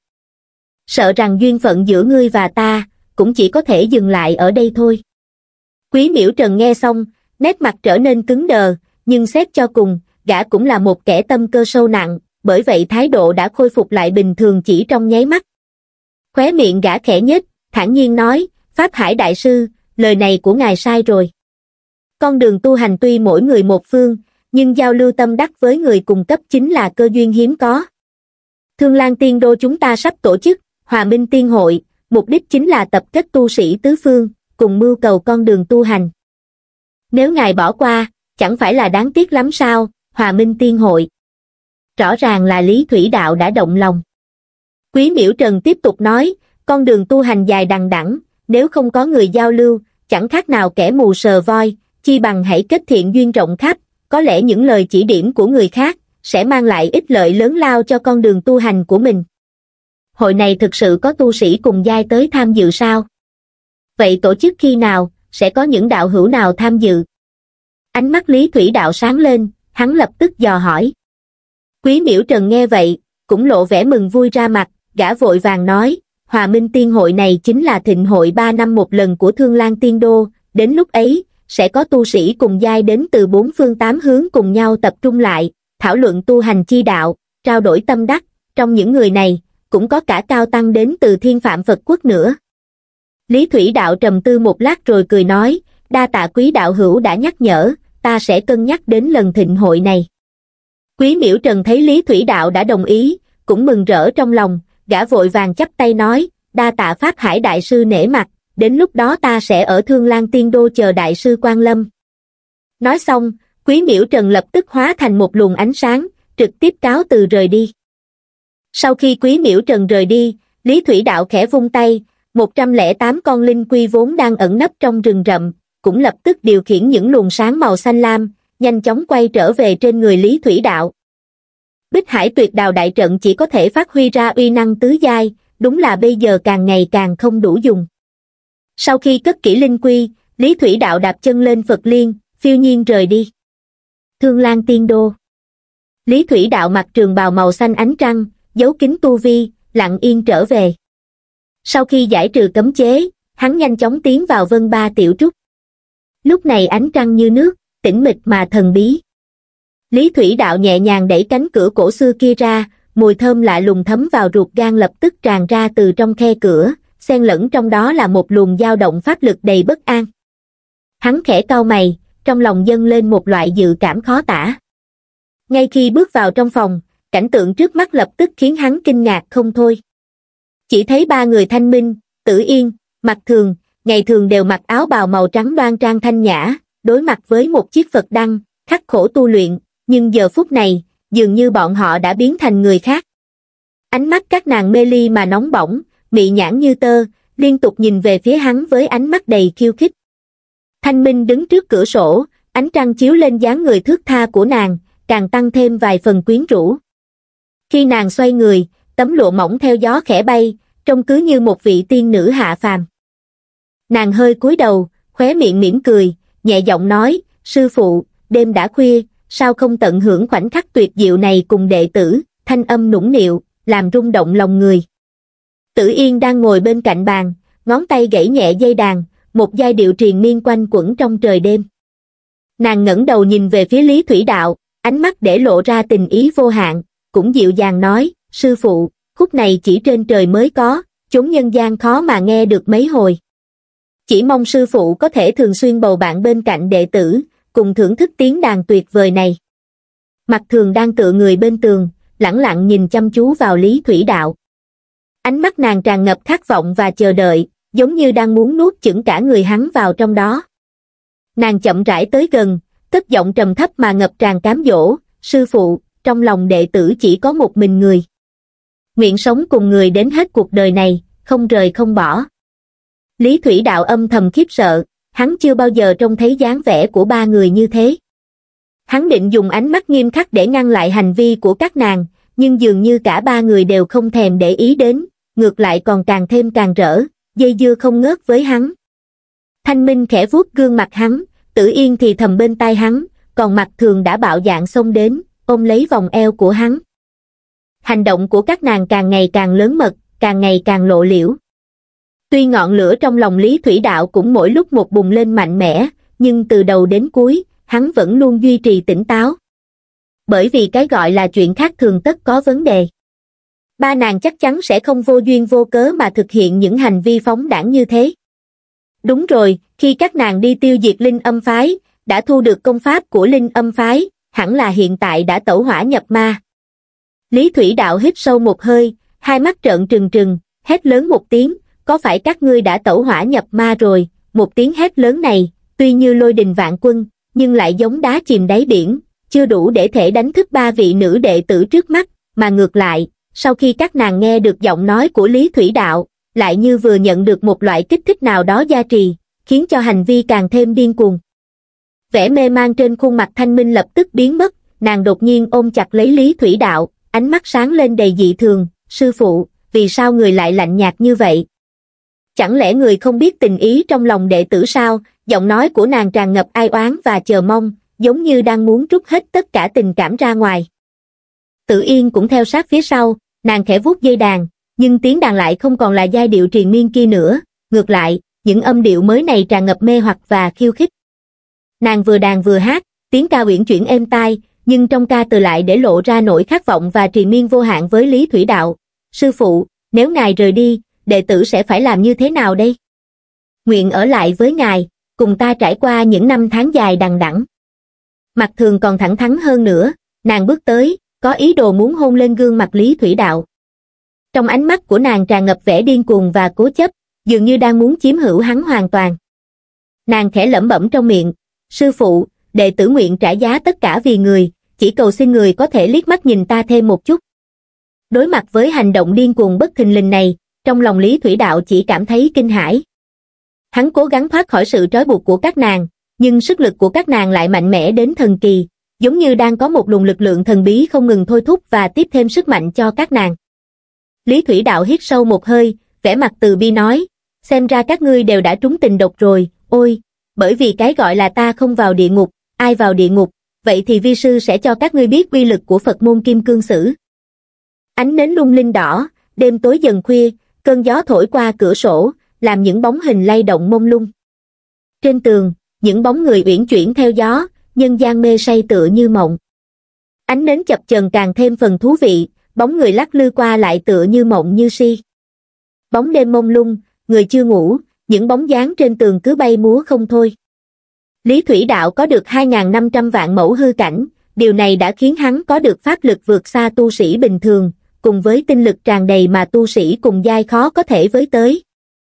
Sợ rằng duyên phận giữa ngươi và ta, cũng chỉ có thể dừng lại ở đây thôi. Quý Miễu Trần nghe xong, nét mặt trở nên cứng đờ, nhưng xét cho cùng, gã cũng là một kẻ tâm cơ sâu nặng, bởi vậy thái độ đã khôi phục lại bình thường chỉ trong nháy mắt. Khóe miệng gã khẽ nhếch, thản nhiên nói, Pháp Hải đại sư, lời này của ngài sai rồi. Con đường tu hành tuy mỗi người một phương, nhưng giao lưu tâm đắc với người cùng cấp chính là cơ duyên hiếm có. Thương Lan Tiên Đô chúng ta sắp tổ chức Hòa Minh Tiên Hội, mục đích chính là tập kết tu sĩ tứ phương, cùng mưu cầu con đường tu hành. Nếu ngài bỏ qua, chẳng phải là đáng tiếc lắm sao? Hòa Minh Tiên Hội. Rõ ràng là Lý Thủy Đạo đã động lòng. Quý Miễu Trần tiếp tục nói, con đường tu hành dài đằng đẵng, nếu không có người giao lưu, chẳng khác nào kẻ mù sờ voi, chi bằng hãy kết thiện duyên rộng khắp, có lẽ những lời chỉ điểm của người khác sẽ mang lại ích lợi lớn lao cho con đường tu hành của mình. Hội này thực sự có tu sĩ cùng giai tới tham dự sao? Vậy tổ chức khi nào, sẽ có những đạo hữu nào tham dự? Ánh mắt Lý Thủy Đạo sáng lên, hắn lập tức dò hỏi. Quý Miễu Trần nghe vậy, cũng lộ vẻ mừng vui ra mặt, gã vội vàng nói, Hòa Minh Tiên Hội này chính là thịnh hội ba năm một lần của Thương Lan Tiên Đô, đến lúc ấy, sẽ có tu sĩ cùng giai đến từ bốn phương tám hướng cùng nhau tập trung lại, thảo luận tu hành chi đạo, trao đổi tâm đắc, trong những người này, cũng có cả cao tăng đến từ Thiên Phạm Phật Quốc nữa. Lý Thủy Đạo trầm tư một lát rồi cười nói, đa tạ quý đạo hữu đã nhắc nhở, ta sẽ cân nhắc đến lần thịnh hội này. Quý Miễu Trần thấy Lý Thủy Đạo đã đồng ý, cũng mừng rỡ trong lòng, gã vội vàng chắp tay nói, đa tạ Pháp Hải Đại Sư nể mặt, đến lúc đó ta sẽ ở Thương Lan Tiên Đô chờ Đại Sư Quang Lâm. Nói xong, Quý Miễu Trần lập tức hóa thành một luồng ánh sáng, trực tiếp cáo từ rời đi. Sau khi Quý Miễu Trần rời đi, Lý Thủy Đạo khẽ vung tay, một trăm lẻ tám con linh quy vốn đang ẩn nấp trong rừng rậm, cũng lập tức điều khiển những luồng sáng màu xanh lam, nhanh chóng quay trở về trên người Lý Thủy Đạo. Bích Hải Tuyệt Đào đại trận chỉ có thể phát huy ra uy năng tứ giai, đúng là bây giờ càng ngày càng không đủ dùng. Sau khi cất kỹ linh quy, Lý Thủy Đạo đạp chân lên Phật Liên, phiêu nhiên rời đi. Thương Lan Tiên Đô. Lý Thủy Đạo mặc trường bào màu xanh ánh trăng, giấu kín tu vi, lặng yên trở về. Sau khi giải trừ cấm chế, hắn nhanh chóng tiến vào Vân Ba Tiểu Trúc. Lúc này ánh trăng như nước, tĩnh mịch mà thần bí. Lý Thủy Đạo nhẹ nhàng đẩy cánh cửa cổ xưa kia ra, mùi thơm lạ lùng thấm vào ruột gan lập tức tràn ra từ trong khe cửa, xen lẫn trong đó là một luồng dao động pháp lực đầy bất an. Hắn khẽ cau mày, trong lòng dâng lên một loại dự cảm khó tả. Ngay khi bước vào trong phòng, cảnh tượng trước mắt lập tức khiến hắn kinh ngạc không thôi. Chỉ thấy ba người Thanh Minh, Tử Yên, Mặc Thường, ngày thường đều mặc áo bào màu trắng đoan trang thanh nhã, đối mặt với một chiếc Phật đăng, khắc khổ tu luyện, nhưng giờ phút này, dường như bọn họ đã biến thành người khác. Ánh mắt các nàng mê ly mà nóng bỏng, mị nhãn như tơ, liên tục nhìn về phía hắn với ánh mắt đầy khiêu khích. Thanh Minh đứng trước cửa sổ, ánh trăng chiếu lên dáng người thướt tha của nàng, càng tăng thêm vài phần quyến rũ. Khi nàng xoay người, tấm lụa mỏng theo gió khẽ bay, trông cứ như một vị tiên nữ hạ phàm. Nàng hơi cúi đầu, khóe miệng mỉm cười, nhẹ giọng nói, sư phụ, đêm đã khuya, sao không tận hưởng khoảnh khắc tuyệt diệu này cùng đệ tử, thanh âm nũng nịu, làm rung động lòng người. Tử Yên đang ngồi bên cạnh bàn, ngón tay gảy nhẹ dây đàn, một giai điệu triền miên quanh quẩn trong trời đêm. Nàng ngẩng đầu nhìn về phía Lý Thủy Đạo, ánh mắt để lộ ra tình ý vô hạn, cũng dịu dàng nói, sư phụ, khúc này chỉ trên trời mới có, chốn nhân gian khó mà nghe được mấy hồi. Chỉ mong sư phụ có thể thường xuyên bầu bạn bên cạnh đệ tử, cùng thưởng thức tiếng đàn tuyệt vời này. Mặc Thường đang tựa người bên tường, lẳng lặng nhìn chăm chú vào Lý Thủy Đạo. Ánh mắt nàng tràn ngập khát vọng và chờ đợi, giống như đang muốn nuốt chửng cả người hắn vào trong đó. Nàng chậm rãi tới gần, cất giọng trầm thấp mà ngập tràn cám dỗ, sư phụ, trong lòng đệ tử chỉ có một mình người. Nguyện sống cùng người đến hết cuộc đời này, không rời không bỏ. Lý Thủy Đạo âm thầm khiếp sợ, hắn chưa bao giờ trông thấy dáng vẻ của ba người như thế. Hắn định dùng ánh mắt nghiêm khắc để ngăn lại hành vi của các nàng, nhưng dường như cả ba người đều không thèm để ý đến, ngược lại còn càng thêm càng rỡ, dây dưa không ngớt với hắn. Thanh Minh khẽ vuốt gương mặt hắn, Tử Yên thì thầm bên tai hắn, còn Mặc Thường đã bạo dạn xông đến, ôm lấy vòng eo của hắn. Hành động của các nàng càng ngày càng lớn mật, càng ngày càng lộ liễu. Tuy ngọn lửa trong lòng Lý Thủy Đạo cũng mỗi lúc một bùng lên mạnh mẽ, nhưng từ đầu đến cuối, hắn vẫn luôn duy trì tỉnh táo. Bởi vì cái gọi là chuyện khác thường tất có vấn đề. Ba nàng chắc chắn sẽ không vô duyên vô cớ mà thực hiện những hành vi phóng đãng như thế. Đúng rồi, khi các nàng đi tiêu diệt Linh Âm Phái, đã thu được công pháp của Linh Âm Phái, hẳn là hiện tại đã tẩu hỏa nhập ma. Lý Thủy Đạo hít sâu một hơi, hai mắt trợn trừng trừng, hét lớn một tiếng, có phải các ngươi đã tẩu hỏa nhập ma rồi? Một tiếng hét lớn này, tuy như lôi đình vạn quân, nhưng lại giống đá chìm đáy biển, chưa đủ để thể đánh thức ba vị nữ đệ tử trước mắt, mà ngược lại, sau khi các nàng nghe được giọng nói của Lý Thủy Đạo, lại như vừa nhận được một loại kích thích nào đó gia trì, khiến cho hành vi càng thêm điên cuồng. Vẻ mê man trên khuôn mặt Thanh Minh lập tức biến mất, nàng đột nhiên ôm chặt lấy Lý Thủy Đạo, ánh mắt sáng lên đầy dị thường, sư phụ, vì sao người lại lạnh nhạt như vậy? Chẳng lẽ người không biết tình ý trong lòng đệ tử sao? Giọng nói của nàng tràn ngập ai oán và chờ mong, giống như đang muốn trút hết tất cả tình cảm ra ngoài. Tử Yên cũng theo sát phía sau, nàng khẽ vuốt dây đàn, nhưng tiếng đàn lại không còn là giai điệu triền miên kia nữa, ngược lại, những âm điệu mới này tràn ngập mê hoặc và khiêu khích. Nàng vừa đàn vừa hát, tiếng ca uyển chuyển êm tai, nhưng trong ca từ lại để lộ ra nỗi khát vọng và triền miên vô hạn với Lý Thủy Đạo. sư phụ, nếu ngài rời đi, đệ tử sẽ phải làm như thế nào đây? Nguyện ở lại với ngài, cùng ta trải qua những năm tháng dài đằng đẵng. Mặt Thường còn thẳng thắn hơn nữa, nàng bước tới, có ý đồ muốn hôn lên gương mặt Lý Thủy Đạo. Trong ánh mắt của nàng tràn ngập vẻ điên cuồng và cố chấp, dường như đang muốn chiếm hữu hắn hoàn toàn. Nàng khẽ lẩm bẩm trong miệng, sư phụ, đệ tử nguyện trả giá tất cả vì người, chỉ cầu xin người có thể liếc mắt nhìn ta thêm một chút. Đối mặt với hành động điên cuồng bất thình lình này, trong lòng Lý Thủy Đạo chỉ cảm thấy kinh hãi. Hắn cố gắng thoát khỏi sự trói buộc của các nàng, nhưng sức lực của các nàng lại mạnh mẽ đến thần kỳ, giống như đang có một luồng lực lượng thần bí không ngừng thôi thúc và tiếp thêm sức mạnh cho các nàng. Lý Thủy Đạo hít sâu một hơi, vẻ mặt từ bi nói, xem ra các ngươi đều đã trúng tình độc rồi, ôi, bởi vì cái gọi là ta không vào địa ngục, ai vào địa ngục, vậy thì vi sư sẽ cho các ngươi biết uy lực của Phật môn Kim Cương Sử. Ánh nến lung linh đỏ, đêm tối dần khuya, cơn gió thổi qua cửa sổ, làm những bóng hình lay động mông lung. Trên tường, những bóng người uyển chuyển theo gió, nhân gian mê say tựa như mộng. Ánh nến chập chờn càng thêm phần thú vị, bóng người lắc lư qua lại tựa như mộng như si. Bóng đêm mông lung, người chưa ngủ, những bóng dáng trên tường cứ bay múa không thôi. Lý Thủy Đạo có được hai nghìn năm trăm vạn mẫu hư cảnh, điều này đã khiến hắn có được pháp lực vượt xa tu sĩ bình thường, cùng với tinh lực tràn đầy mà tu sĩ cùng giai khó có thể với tới.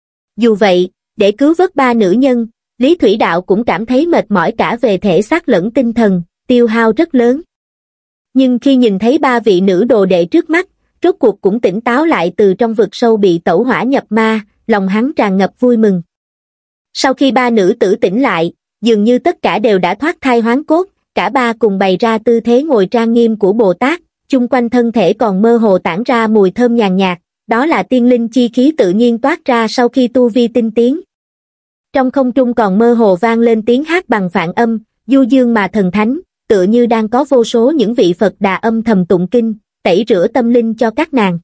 Dù vậy, để cứu vớt ba nữ nhân, Lý Thủy Đạo cũng cảm thấy mệt mỏi cả về thể xác lẫn tinh thần, tiêu hao rất lớn. Nhưng khi nhìn thấy ba vị nữ đồ đệ trước mắt, rốt cuộc cũng tỉnh táo lại từ trong vực sâu bị tẩu hỏa nhập ma, lòng hắn tràn ngập vui mừng. Sau khi ba nữ tử tỉnh lại, dường như tất cả đều đã thoát thai hoán cốt, cả ba cùng bày ra tư thế ngồi trang nghiêm của Bồ Tát, chung quanh thân thể còn mơ hồ tản ra mùi thơm nhàn nhạt, đó là tiên linh chi khí tự nhiên toát ra sau khi tu vi tinh tiến. Trong không trung còn mơ hồ vang lên tiếng hát bằng phạn âm, du dương mà thần thánh, tựa như đang có vô số những vị Phật Đà âm thầm tụng kinh, tẩy rửa tâm linh cho các nàng.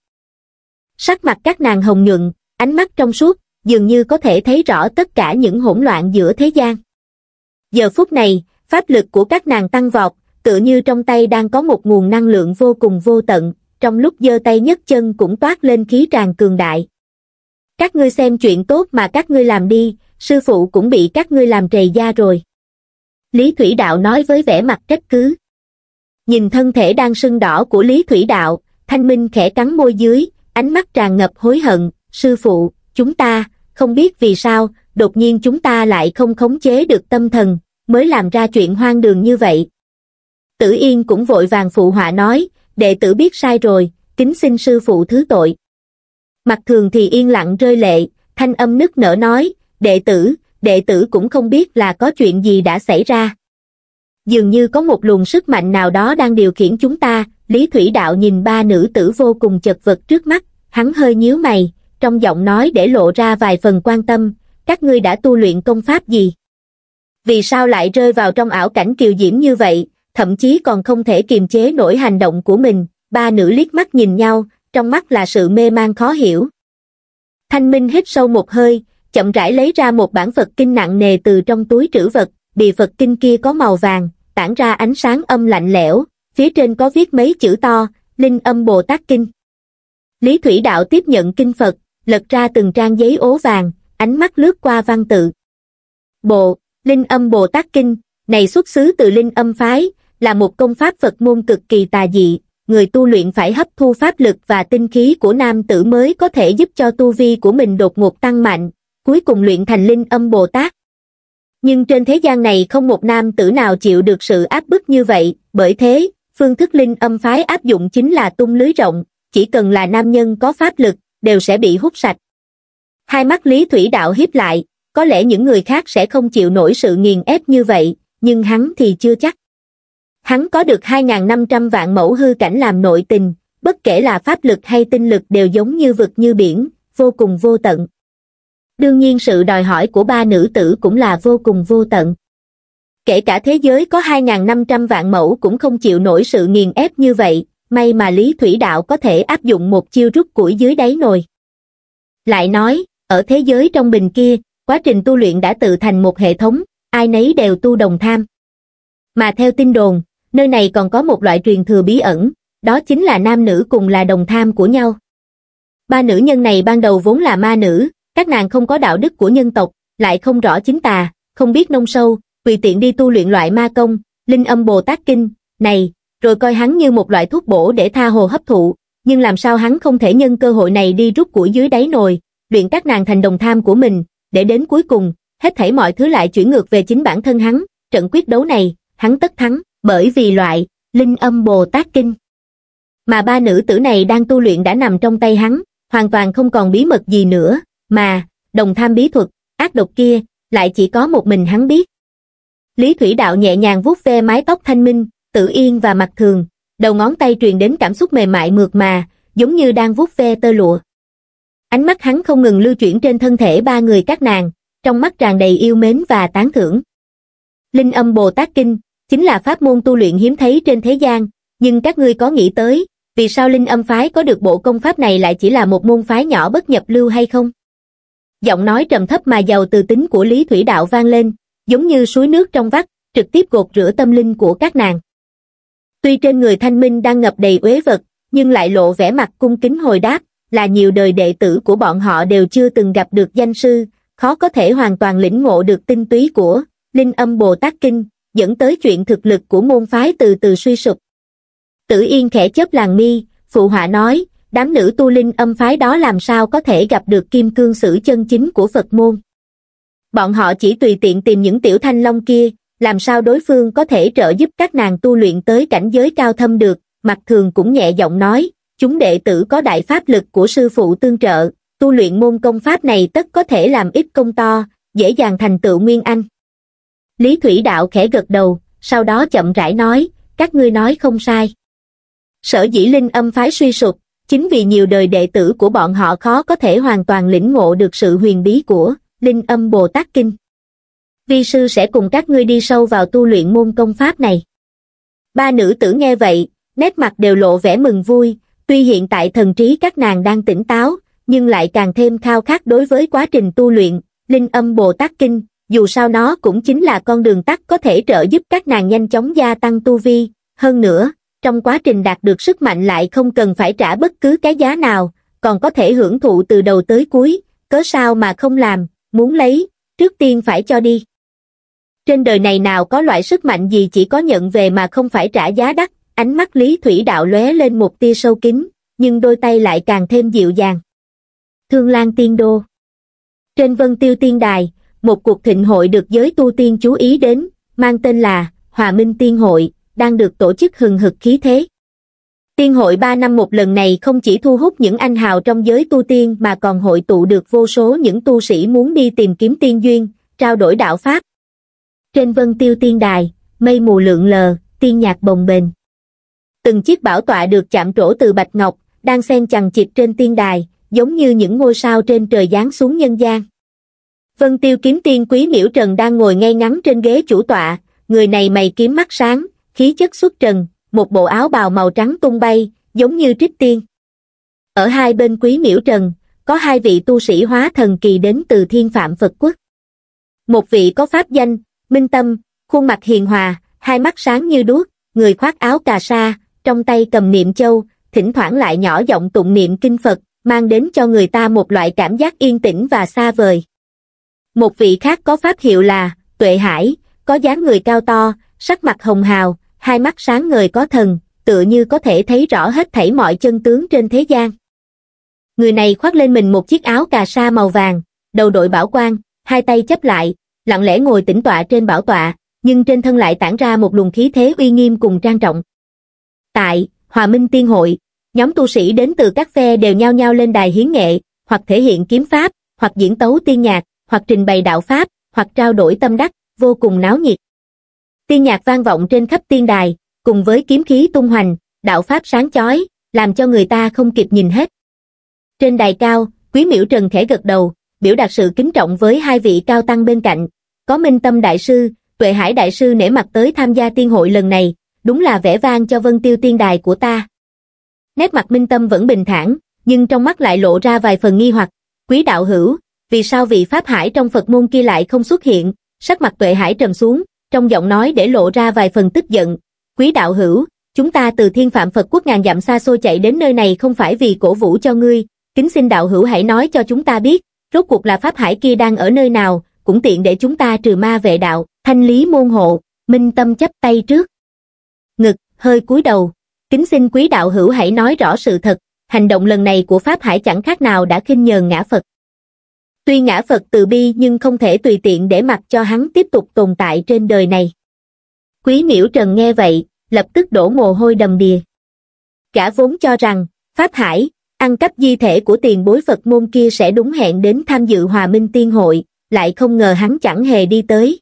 Sắc mặt các nàng hồng nhuận, ánh mắt trong suốt, dường như có thể thấy rõ tất cả những hỗn loạn giữa thế gian. Giờ phút này, pháp lực của các nàng tăng vọt, tựa như trong tay đang có một nguồn năng lượng vô cùng vô tận, trong lúc giơ tay nhấc chân cũng toát lên khí tràn cường đại. Các ngươi xem chuyện tốt mà các ngươi làm đi, sư phụ cũng bị các ngươi làm trầy da rồi. Lý Thủy Đạo nói với vẻ mặt trách cứ. Nhìn thân thể đang sưng đỏ của Lý Thủy Đạo, Thanh Minh khẽ cắn môi dưới, ánh mắt tràn ngập hối hận, sư phụ, chúng ta, không biết vì sao, đột nhiên chúng ta lại không khống chế được tâm thần, mới làm ra chuyện hoang đường như vậy. Tử Yên cũng vội vàng phụ họa nói, đệ tử biết sai rồi, kính xin sư phụ thứ tội. Mặt Thường thì yên lặng rơi lệ, thanh âm nức nở nói, đệ tử, đệ tử cũng không biết là có chuyện gì đã xảy ra. Dường như có một luồng sức mạnh nào đó đang điều khiển chúng ta. Lý Thủy Đạo nhìn ba nữ tử vô cùng chật vật trước mắt, hắn hơi nhíu mày, trong giọng nói để lộ ra vài phần quan tâm, các ngươi đã tu luyện công pháp gì? Vì sao lại rơi vào trong ảo cảnh kiều diễm như vậy, thậm chí còn không thể kiềm chế nổi hành động của mình? Ba nữ liếc mắt nhìn nhau, trong mắt là sự mê man khó hiểu. Thanh Minh hít sâu một hơi, chậm rãi lấy ra một bản Phật kinh nặng nề từ trong túi trữ vật, bìa Phật kinh kia có màu vàng, tản ra ánh sáng âm lạnh lẽo, phía trên có viết mấy chữ to, Linh Âm Bồ Tát Kinh. Lý Thủy Đạo tiếp nhận kinh Phật, lật ra từng trang giấy ố vàng, ánh mắt lướt qua văn tự. Bộ, Linh Âm Bồ Tát Kinh, này xuất xứ từ Linh Âm Phái, là một công pháp Phật môn cực kỳ tà dị, người tu luyện phải hấp thu pháp lực và tinh khí của nam tử mới có thể giúp cho tu vi của mình đột ngột tăng mạnh, cuối cùng luyện thành Linh Âm Bồ Tát. Nhưng trên thế gian này không một nam tử nào chịu được sự áp bức như vậy, bởi thế, phương thức Linh Âm Phái áp dụng chính là tung lưới rộng, chỉ cần là nam nhân có pháp lực, đều sẽ bị hút sạch. Hai mắt Lý Thủy Đạo híp lại, có lẽ những người khác sẽ không chịu nổi sự nghiền ép như vậy, nhưng hắn thì chưa chắc. Hắn có được hai nghìn năm trăm vạn mẫu hư cảnh làm nội tình, bất kể là pháp lực hay tinh lực đều giống như vực như biển, vô cùng vô tận. Đương nhiên sự đòi hỏi của ba nữ tử cũng là vô cùng vô tận. Kể cả thế giới có hai nghìn năm trăm vạn mẫu cũng không chịu nổi sự nghiền ép như vậy, may mà Lý Thủy Đạo có thể áp dụng một chiêu rút củi dưới đáy nồi. Lại nói, ở thế giới trong bình kia, quá trình tu luyện đã tự thành một hệ thống, ai nấy đều tu đồng tham. Mà theo tin đồn, nơi này còn có một loại truyền thừa bí ẩn, đó chính là nam nữ cùng là đồng tham của nhau. Ba nữ nhân này ban đầu vốn là ma nữ, các nàng không có đạo đức của nhân tộc, lại không rõ chính tà, không biết nông sâu, tùy tiện đi tu luyện loại ma công, Linh Âm Bồ Tát Kinh, này, rồi coi hắn như một loại thuốc bổ để tha hồ hấp thụ, nhưng làm sao hắn không thể nhân cơ hội này đi rút củi dưới đáy nồi, luyện các nàng thành đồng tham của mình, để đến cuối cùng, hết thảy mọi thứ lại chuyển ngược về chính bản thân hắn, trận quyết đấu này, hắn tất thắng, bởi vì loại Linh Âm Bồ Tát Kinh mà ba nữ tử này đang tu luyện đã nằm trong tay hắn, hoàn toàn không còn bí mật gì nữa, mà, đồng tham bí thuật, ác độc kia, lại chỉ có một mình hắn biết. Lý Thủy Đạo nhẹ nhàng vuốt ve mái tóc thanh minh, Tử Yên và Mặt Thường, đầu ngón tay truyền đến cảm xúc mềm mại mượt mà, giống như đang vuốt ve tơ lụa. Ánh mắt hắn không ngừng lưu chuyển trên thân thể ba người các nàng, trong mắt tràn đầy yêu mến và tán thưởng. Linh Âm Bồ Tát Kinh chính là pháp môn tu luyện hiếm thấy trên thế gian, nhưng các ngươi có nghĩ tới, vì sao Linh Âm phái có được bộ công pháp này lại chỉ là một môn phái nhỏ bất nhập lưu hay không? Giọng nói trầm thấp mà giàu từ tính của Lý Thủy Đạo vang lên, giống như suối nước trong vắt, trực tiếp gột rửa tâm linh của các nàng. Tuy trên người Thanh Minh đang ngập đầy uế vật, nhưng lại lộ vẻ mặt cung kính hồi đáp, là nhiều đời đệ tử của bọn họ đều chưa từng gặp được danh sư, khó có thể hoàn toàn lĩnh ngộ được tinh túy của Linh Âm Bồ Tát Kinh, dẫn tới chuyện thực lực của môn phái từ từ suy sụp. Tử Yên khẽ chớp làn mi, phụ họa nói, đám nữ tu Linh Âm phái đó làm sao có thể gặp được kim cương sử chân chính của Phật môn. Bọn họ chỉ tùy tiện tìm những tiểu thanh long kia, làm sao đối phương có thể trợ giúp các nàng tu luyện tới cảnh giới cao thâm được. Mặt Thường cũng nhẹ giọng nói, chúng đệ tử có đại pháp lực của sư phụ tương trợ, tu luyện môn công pháp này tất có thể làm ít công to, dễ dàng thành tựu nguyên anh. Lý Thủy Đạo khẽ gật đầu, sau đó chậm rãi nói, các ngươi nói không sai. Sở dĩ Linh Âm phái suy sụp, chính vì nhiều đời đệ tử của bọn họ khó có thể hoàn toàn lĩnh ngộ được sự huyền bí của Linh Âm Bồ Tát Kinh. Vi sư sẽ cùng các ngươi đi sâu vào tu luyện môn công pháp này. Ba nữ tử nghe vậy, nét mặt đều lộ vẻ mừng vui, tuy hiện tại thần trí các nàng đang tỉnh táo, nhưng lại càng thêm khao khát đối với quá trình tu luyện Linh Âm Bồ Tát Kinh, dù sao nó cũng chính là con đường tắt có thể trợ giúp các nàng nhanh chóng gia tăng tu vi, hơn nữa, trong quá trình đạt được sức mạnh lại không cần phải trả bất cứ cái giá nào, còn có thể hưởng thụ từ đầu tới cuối, cớ sao mà không làm, muốn lấy, trước tiên phải cho đi. Trên đời này nào có loại sức mạnh gì chỉ có nhận về mà không phải trả giá đắt, ánh mắt Lý Thủy Đạo lóe lên một tia sâu kín, nhưng đôi tay lại càng thêm dịu dàng. Thương Lan Tiên Đô. Trên Vân Tiêu Tiên Đài, một cuộc thịnh hội được giới tu tiên chú ý đến, mang tên là Hòa Minh Tiên Hội, đang được tổ chức hừng hực khí thế. Tiên hội ba năm một lần này không chỉ thu hút những anh hào trong giới tu tiên mà còn hội tụ được vô số những tu sĩ muốn đi tìm kiếm tiên duyên, trao đổi đạo pháp. Trên Vân Tiêu Tiên Đài, mây mù lượn lờ, tiên nhạc bồng bềnh. Từng chiếc bảo tọa được chạm trổ từ bạch ngọc, đang xen chằng chịt trên tiên đài, giống như những ngôi sao trên trời giáng xuống nhân gian. Vân Tiêu Kiếm Tiên Quý Miễu Trần đang ngồi ngay ngắn trên ghế chủ tọa, người này mày kiếm mắt sáng, khí chất xuất trần, một bộ áo bào màu trắng tung bay, giống như trích tiên. Ở hai bên Quý Miễu Trần, có hai vị tu sĩ hóa thần kỳ đến từ Thiên Phạm Phật Quốc. Một vị có pháp danh Minh Tâm, khuôn mặt hiền hòa, hai mắt sáng như đuốc, người khoác áo cà sa, trong tay cầm niệm châu, thỉnh thoảng lại nhỏ giọng tụng niệm kinh Phật, mang đến cho người ta một loại cảm giác yên tĩnh và xa vời. Một vị khác có pháp hiệu là Tuệ Hải, có dáng người cao to, sắc mặt hồng hào, hai mắt sáng ngời có thần, tựa như có thể thấy rõ hết thảy mọi chân tướng trên thế gian. Người này khoác lên mình một chiếc áo cà sa màu vàng, đầu đội bảo quan, hai tay chắp lại, lặng lẽ ngồi tĩnh tọa trên bảo tọa, nhưng trên thân lại tản ra một luồng khí thế uy nghiêm cùng trang trọng. Tại Hòa Minh Tiên Hội, nhóm tu sĩ đến từ các phe đều nhao nhao lên đài hiến nghệ, hoặc thể hiện kiếm pháp, hoặc diễn tấu tiên nhạc, hoặc trình bày đạo pháp, hoặc trao đổi tâm đắc, vô cùng náo nhiệt. Tiên nhạc vang vọng trên khắp tiên đài, cùng với kiếm khí tung hoành, đạo pháp sáng chói, làm cho người ta không kịp nhìn hết. Trên đài cao, Quý Miễu Trần khẽ gật đầu, biểu đạt sự kính trọng với hai vị cao tăng bên cạnh, có Minh Tâm Đại Sư, Tuệ Hải Đại Sư nể mặt tới tham gia tiên hội lần này, đúng là vẻ vang cho Vân Tiêu Tiên Đài của ta. Nét mặt Minh Tâm vẫn bình thản, nhưng trong mắt lại lộ ra vài phần nghi hoặc. Quý đạo hữu, vì sao vị Pháp Hải trong Phật môn kia lại không xuất hiện? Sắc mặt Tuệ Hải trầm xuống, trong giọng nói để lộ ra vài phần tức giận. Quý đạo hữu, chúng ta từ Thiên Phạm Phật Quốc ngàn dặm xa xôi chạy đến nơi này không phải vì cổ vũ cho ngươi, Kính xin đạo hữu hãy nói cho chúng ta biết, rốt cuộc là pháp hải kia đang ở nơi nào, cũng tiện để chúng ta trừ ma vệ đạo. Thanh lý môn hộ, Minh Tâm chắp tay trước ngực, hơi cúi đầu. Kính xin quý đạo hữu hãy nói rõ sự thật, hành động lần này của pháp hải chẳng khác nào đã khinh nhờn ngã Phật. Tuy ngã Phật từ bi nhưng không thể tùy tiện để mặc cho hắn tiếp tục tồn tại trên đời này. Quý Miễu Trần nghe vậy, lập tức đổ mồ hôi đầm đìa. Gã vốn cho rằng, pháp hải, ăn cắp di thể của tiền bối Phật môn kia sẽ đúng hẹn đến tham dự Hòa Minh Tiên Hội, lại không ngờ hắn chẳng hề đi tới.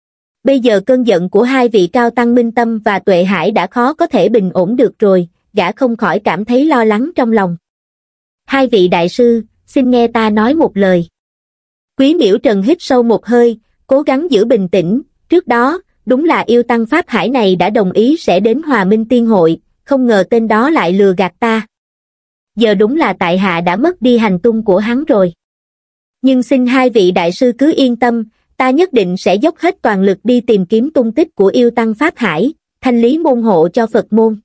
Bây giờ cơn giận của hai vị cao tăng Minh Tâm và Tuệ Hải đã khó có thể bình ổn được rồi, gã không khỏi cảm thấy lo lắng trong lòng. Hai vị đại sư, xin nghe ta nói một lời. Quý Miễu Trần hít sâu một hơi, cố gắng giữ bình tĩnh. Trước đó, đúng là yêu tăng pháp hải này đã đồng ý sẽ đến Hòa Minh Tiên Hội, không ngờ tên đó lại lừa gạt ta. Giờ đúng là tại hạ đã mất đi hành tung của hắn rồi. Nhưng xin hai vị đại sư cứ yên tâm, ta nhất định sẽ dốc hết toàn lực đi tìm kiếm tung tích của yêu tăng pháp hải, thanh lý môn hộ cho Phật môn.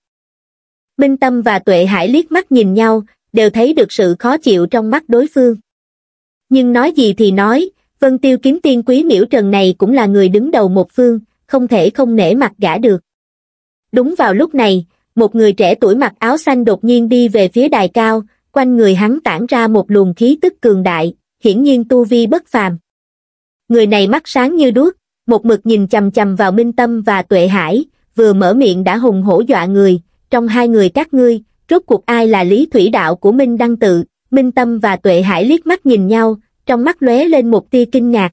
Minh Tâm và Tuệ Hải liếc mắt nhìn nhau, đều thấy được sự khó chịu trong mắt đối phương. Nhưng nói gì thì nói, Vân Tiêu Kiếm Tiên Quý Miễu Trần này cũng là người đứng đầu một phương, không thể không nể mặt gã được. Đúng vào lúc này, một người trẻ tuổi mặc áo xanh đột nhiên đi về phía đài cao, quanh người hắn tản ra một luồng khí tức cường đại, hiển nhiên tu vi bất phàm. Người này mắt sáng như đuốc, một mực nhìn chằm chằm vào Minh Tâm và Tuệ Hải, vừa mở miệng đã hùng hổ dọa người. Trong hai người các ngươi, rốt cuộc ai là Lý Thủy Đạo của Minh Đăng Tự? Minh Tâm và Tuệ Hải liếc mắt nhìn nhau, trong mắt lóe lên một tia kinh ngạc.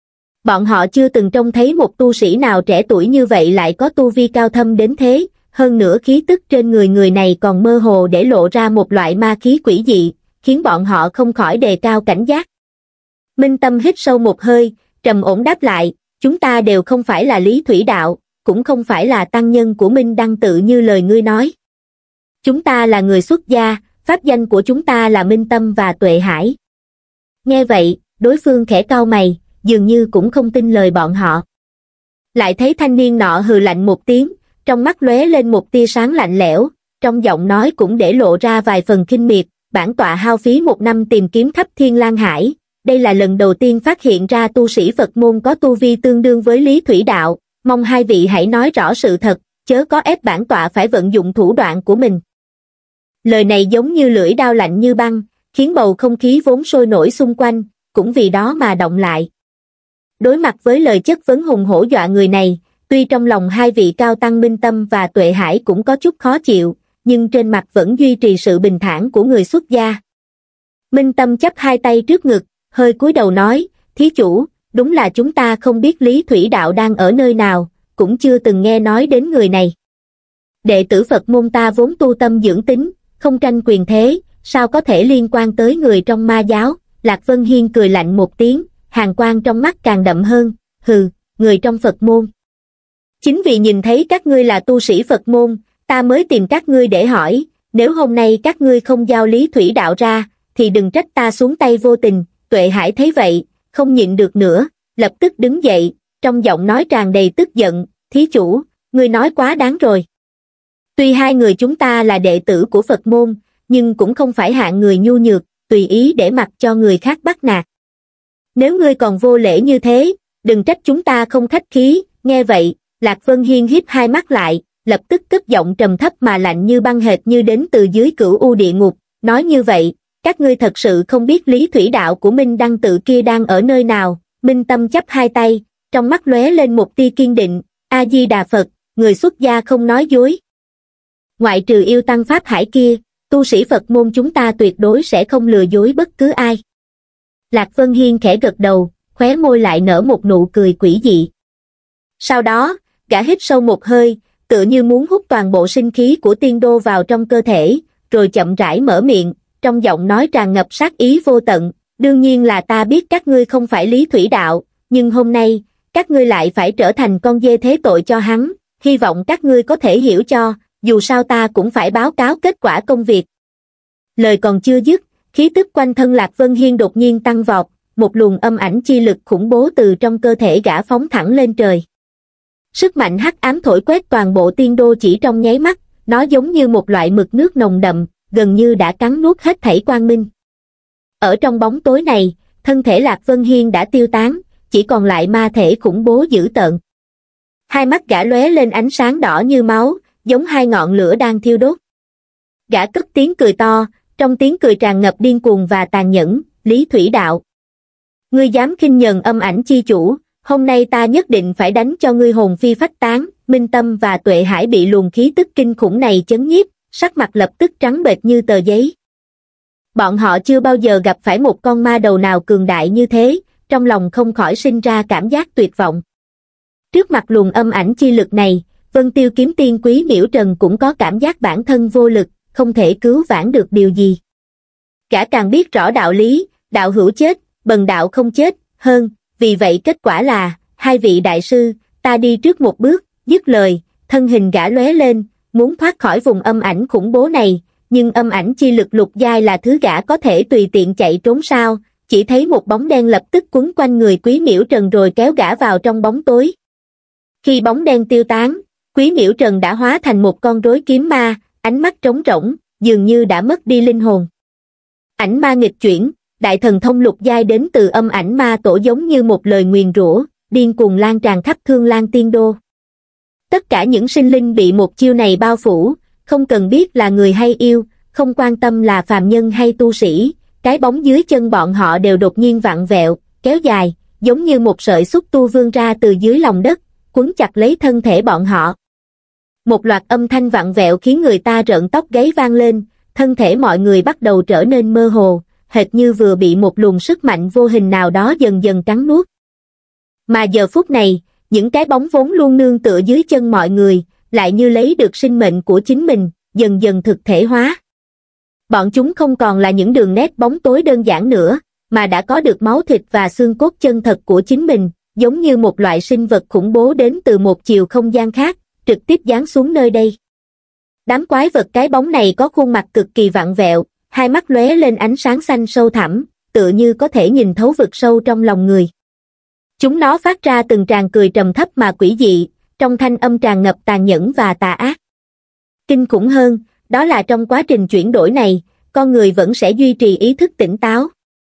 Bọn họ chưa từng trông thấy một tu sĩ nào trẻ tuổi như vậy lại có tu vi cao thâm đến thế, hơn nữa khí tức trên người người này còn mơ hồ để lộ ra một loại ma khí quỷ dị, khiến bọn họ không khỏi đề cao cảnh giác. Minh Tâm hít sâu một hơi, trầm ổn đáp lại, chúng ta đều không phải là Lý Thủy Đạo, cũng không phải là tăng nhân của Minh Đăng Tự như lời ngươi nói. Chúng ta là người xuất gia, pháp danh của chúng ta là Minh Tâm và Tuệ Hải. Nghe vậy, đối phương khẽ cau mày, dường như cũng không tin lời bọn họ. Lại thấy thanh niên nọ hừ lạnh một tiếng, trong mắt lóe lên một tia sáng lạnh lẽo, trong giọng nói cũng để lộ ra vài phần khinh miệt, bản tọa hao phí một năm tìm kiếm khắp Thiên Lang Hải, đây là lần đầu tiên phát hiện ra tu sĩ Phật môn có tu vi tương đương với Lý Thủy Đạo, mong hai vị hãy nói rõ sự thật, chớ có ép bản tọa phải vận dụng thủ đoạn của mình. Lời này giống như lưỡi dao lạnh như băng, khiến bầu không khí vốn sôi nổi xung quanh, cũng vì đó mà động lại. Đối mặt với lời chất vấn hùng hổ dọa người này, tuy trong lòng hai vị cao tăng Minh Tâm và Tuệ Hải cũng có chút khó chịu, nhưng trên mặt vẫn duy trì sự bình thản của người xuất gia. Minh Tâm chắp hai tay trước ngực, hơi cúi đầu nói, thí chủ, đúng là chúng ta không biết Lý Thủy Đạo đang ở nơi nào, cũng chưa từng nghe nói đến người này. Đệ tử Phật môn ta vốn tu tâm dưỡng tính, không tranh quyền thế, sao có thể liên quan tới người trong ma giáo? Lạc Vân Hiên cười lạnh một tiếng, hàn quang trong mắt càng đậm hơn, hừ, người trong Phật môn. Chính vì nhìn thấy các ngươi là tu sĩ Phật môn, ta mới tìm các ngươi để hỏi, nếu hôm nay các ngươi không giao Lý Thủy Đạo ra, thì đừng trách ta xuống tay vô tình. Tuệ Hải thấy vậy, không nhịn được nữa, lập tức đứng dậy, trong giọng nói tràn đầy tức giận, thí chủ, ngươi nói quá đáng rồi. Tuy hai người chúng ta là đệ tử của Phật môn, nhưng cũng không phải hạng người nhu nhược, tùy ý để mặc cho người khác bắt nạt. Nếu ngươi còn vô lễ như thế, đừng trách chúng ta không khách khí. Nghe vậy, Lạc Vân Hiên híp hai mắt lại, lập tức cất giọng trầm thấp mà lạnh như băng hệt như đến từ dưới cửu u địa ngục, nói như vậy, các ngươi thật sự không biết Lý Thủy Đạo của Minh Đăng Tự kia đang ở nơi nào? Minh Tâm chắp hai tay, trong mắt lóe lên một tia kiên định, A Di Đà Phật, người xuất gia không nói dối. Ngoại trừ yêu tăng pháp hải kia, tu sĩ Phật môn chúng ta tuyệt đối sẽ không lừa dối bất cứ ai. Lạc Vân Hiên khẽ gật đầu, khóe môi lại nở một nụ cười quỷ dị. Sau đó, gã hít sâu một hơi, tựa như muốn hút toàn bộ sinh khí của tiên đô vào trong cơ thể, rồi chậm rãi mở miệng, trong giọng nói tràn ngập sát ý vô tận, đương nhiên là ta biết các ngươi không phải Lý Thủy Đạo, nhưng hôm nay, các ngươi lại phải trở thành con dê thế tội cho hắn, hy vọng các ngươi có thể hiểu cho, dù sao ta cũng phải báo cáo kết quả công việc. Lời còn chưa dứt, khí tức quanh thân Lạc Vân Hiên đột nhiên tăng vọt, một luồng âm ảnh chi lực khủng bố từ trong cơ thể gã phóng thẳng lên trời. Sức mạnh hắc ám thổi quét toàn bộ tiên đô chỉ trong nháy mắt, nó giống như một loại mực nước nồng đậm, gần như đã cắn nuốt hết thảy quang minh. Ở trong bóng tối này, thân thể Lạc Vân Hiên đã tiêu tán, chỉ còn lại ma thể khủng bố dữ tợn. Hai mắt gã lóe lên ánh sáng đỏ như máu, giống hai ngọn lửa đang thiêu đốt. Gã cất tiếng cười to, trong tiếng cười tràn ngập điên cuồng và tàn nhẫn, Lý Thủy Đạo. Ngươi dám khinh nhờn âm ảnh chi chủ, hôm nay ta nhất định phải đánh cho ngươi hồn phi phách tán. Minh Tâm và Tuệ Hải bị luồng khí tức kinh khủng này chấn nhiếp, sắc mặt lập tức trắng bệch như tờ giấy. Bọn họ chưa bao giờ gặp phải một con ma đầu nào cường đại như thế, trong lòng không khỏi sinh ra cảm giác tuyệt vọng. Trước mặt luồng âm ảnh chi lực này, Vân Tiêu Kiếm Tiên Quý Miễu Trần cũng có cảm giác bản thân vô lực, không thể cứu vãn được điều gì. Gã càng biết rõ đạo lý, đạo hữu chết, bần đạo không chết, hơn, vì vậy kết quả là, hai vị đại sư, ta đi trước một bước, dứt lời, thân hình gã lóe lên, muốn thoát khỏi vùng âm ảnh khủng bố này, nhưng âm ảnh chi lực lục giai là thứ gã có thể tùy tiện chạy trốn sao, chỉ thấy một bóng đen lập tức quấn quanh người Quý Miễu Trần rồi kéo gã vào trong bóng tối. Khi bóng đen tiêu tán, Quý Miễu Trần đã hóa thành một con rối kiếm ma, ánh mắt trống rỗng, dường như đã mất đi linh hồn. Ảnh ma nghịch chuyển, đại thần thông lục giai đến từ âm ảnh ma tổ giống như một lời nguyền rủa, điên cuồng lan tràn khắp Thương Lan Tiên Đô. Tất cả những sinh linh bị một chiêu này bao phủ, không cần biết là người hay yêu, không quan tâm là phàm nhân hay tu sĩ, cái bóng dưới chân bọn họ đều đột nhiên vặn vẹo, kéo dài, giống như một sợi xúc tu vươn ra từ dưới lòng đất, quấn chặt lấy thân thể bọn họ. Một loạt âm thanh vặn vẹo khiến người ta rợn tóc gáy vang lên, thân thể mọi người bắt đầu trở nên mơ hồ, hệt như vừa bị một luồng sức mạnh vô hình nào đó dần dần cắn nuốt. Mà giờ phút này, những cái bóng vốn luôn nương tựa dưới chân mọi người, lại như lấy được sinh mệnh của chính mình, dần dần thực thể hóa. Bọn chúng không còn là những đường nét bóng tối đơn giản nữa, mà đã có được máu thịt và xương cốt chân thật của chính mình, giống như một loại sinh vật khủng bố đến từ một chiều không gian khác, trực tiếp giáng xuống nơi đây. Đám quái vật cái bóng này có khuôn mặt cực kỳ vặn vẹo, hai mắt lóe lên ánh sáng xanh sâu thẳm, tựa như có thể nhìn thấu vực sâu trong lòng người. Chúng nó phát ra từng tràng cười trầm thấp mà quỷ dị, trong thanh âm tràn ngập tàn nhẫn và tà ác. Kinh khủng hơn, đó là trong quá trình chuyển đổi này, con người vẫn sẽ duy trì ý thức tỉnh táo.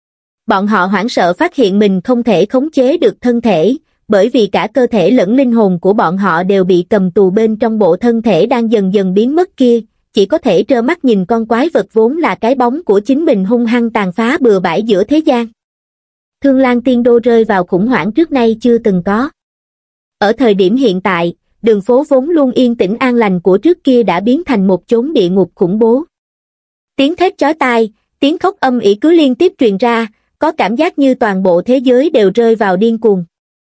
Bọn họ hoảng sợ phát hiện mình không thể khống chế được thân thể, bởi vì cả cơ thể lẫn linh hồn của bọn họ đều bị cầm tù bên trong bộ thân thể đang dần dần biến mất kia, chỉ có thể trơ mắt nhìn con quái vật vốn là cái bóng của chính mình hung hăng tàn phá bừa bãi giữa thế gian. Thương Lan Tiên Đô rơi vào khủng hoảng trước nay chưa từng có. Ở thời điểm hiện tại, đường phố vốn luôn yên tĩnh an lành của trước kia đã biến thành một chốn địa ngục khủng bố. Tiếng thét chói tai, tiếng khóc âm ỉ cứ liên tiếp truyền ra, có cảm giác như toàn bộ thế giới đều rơi vào điên cuồng.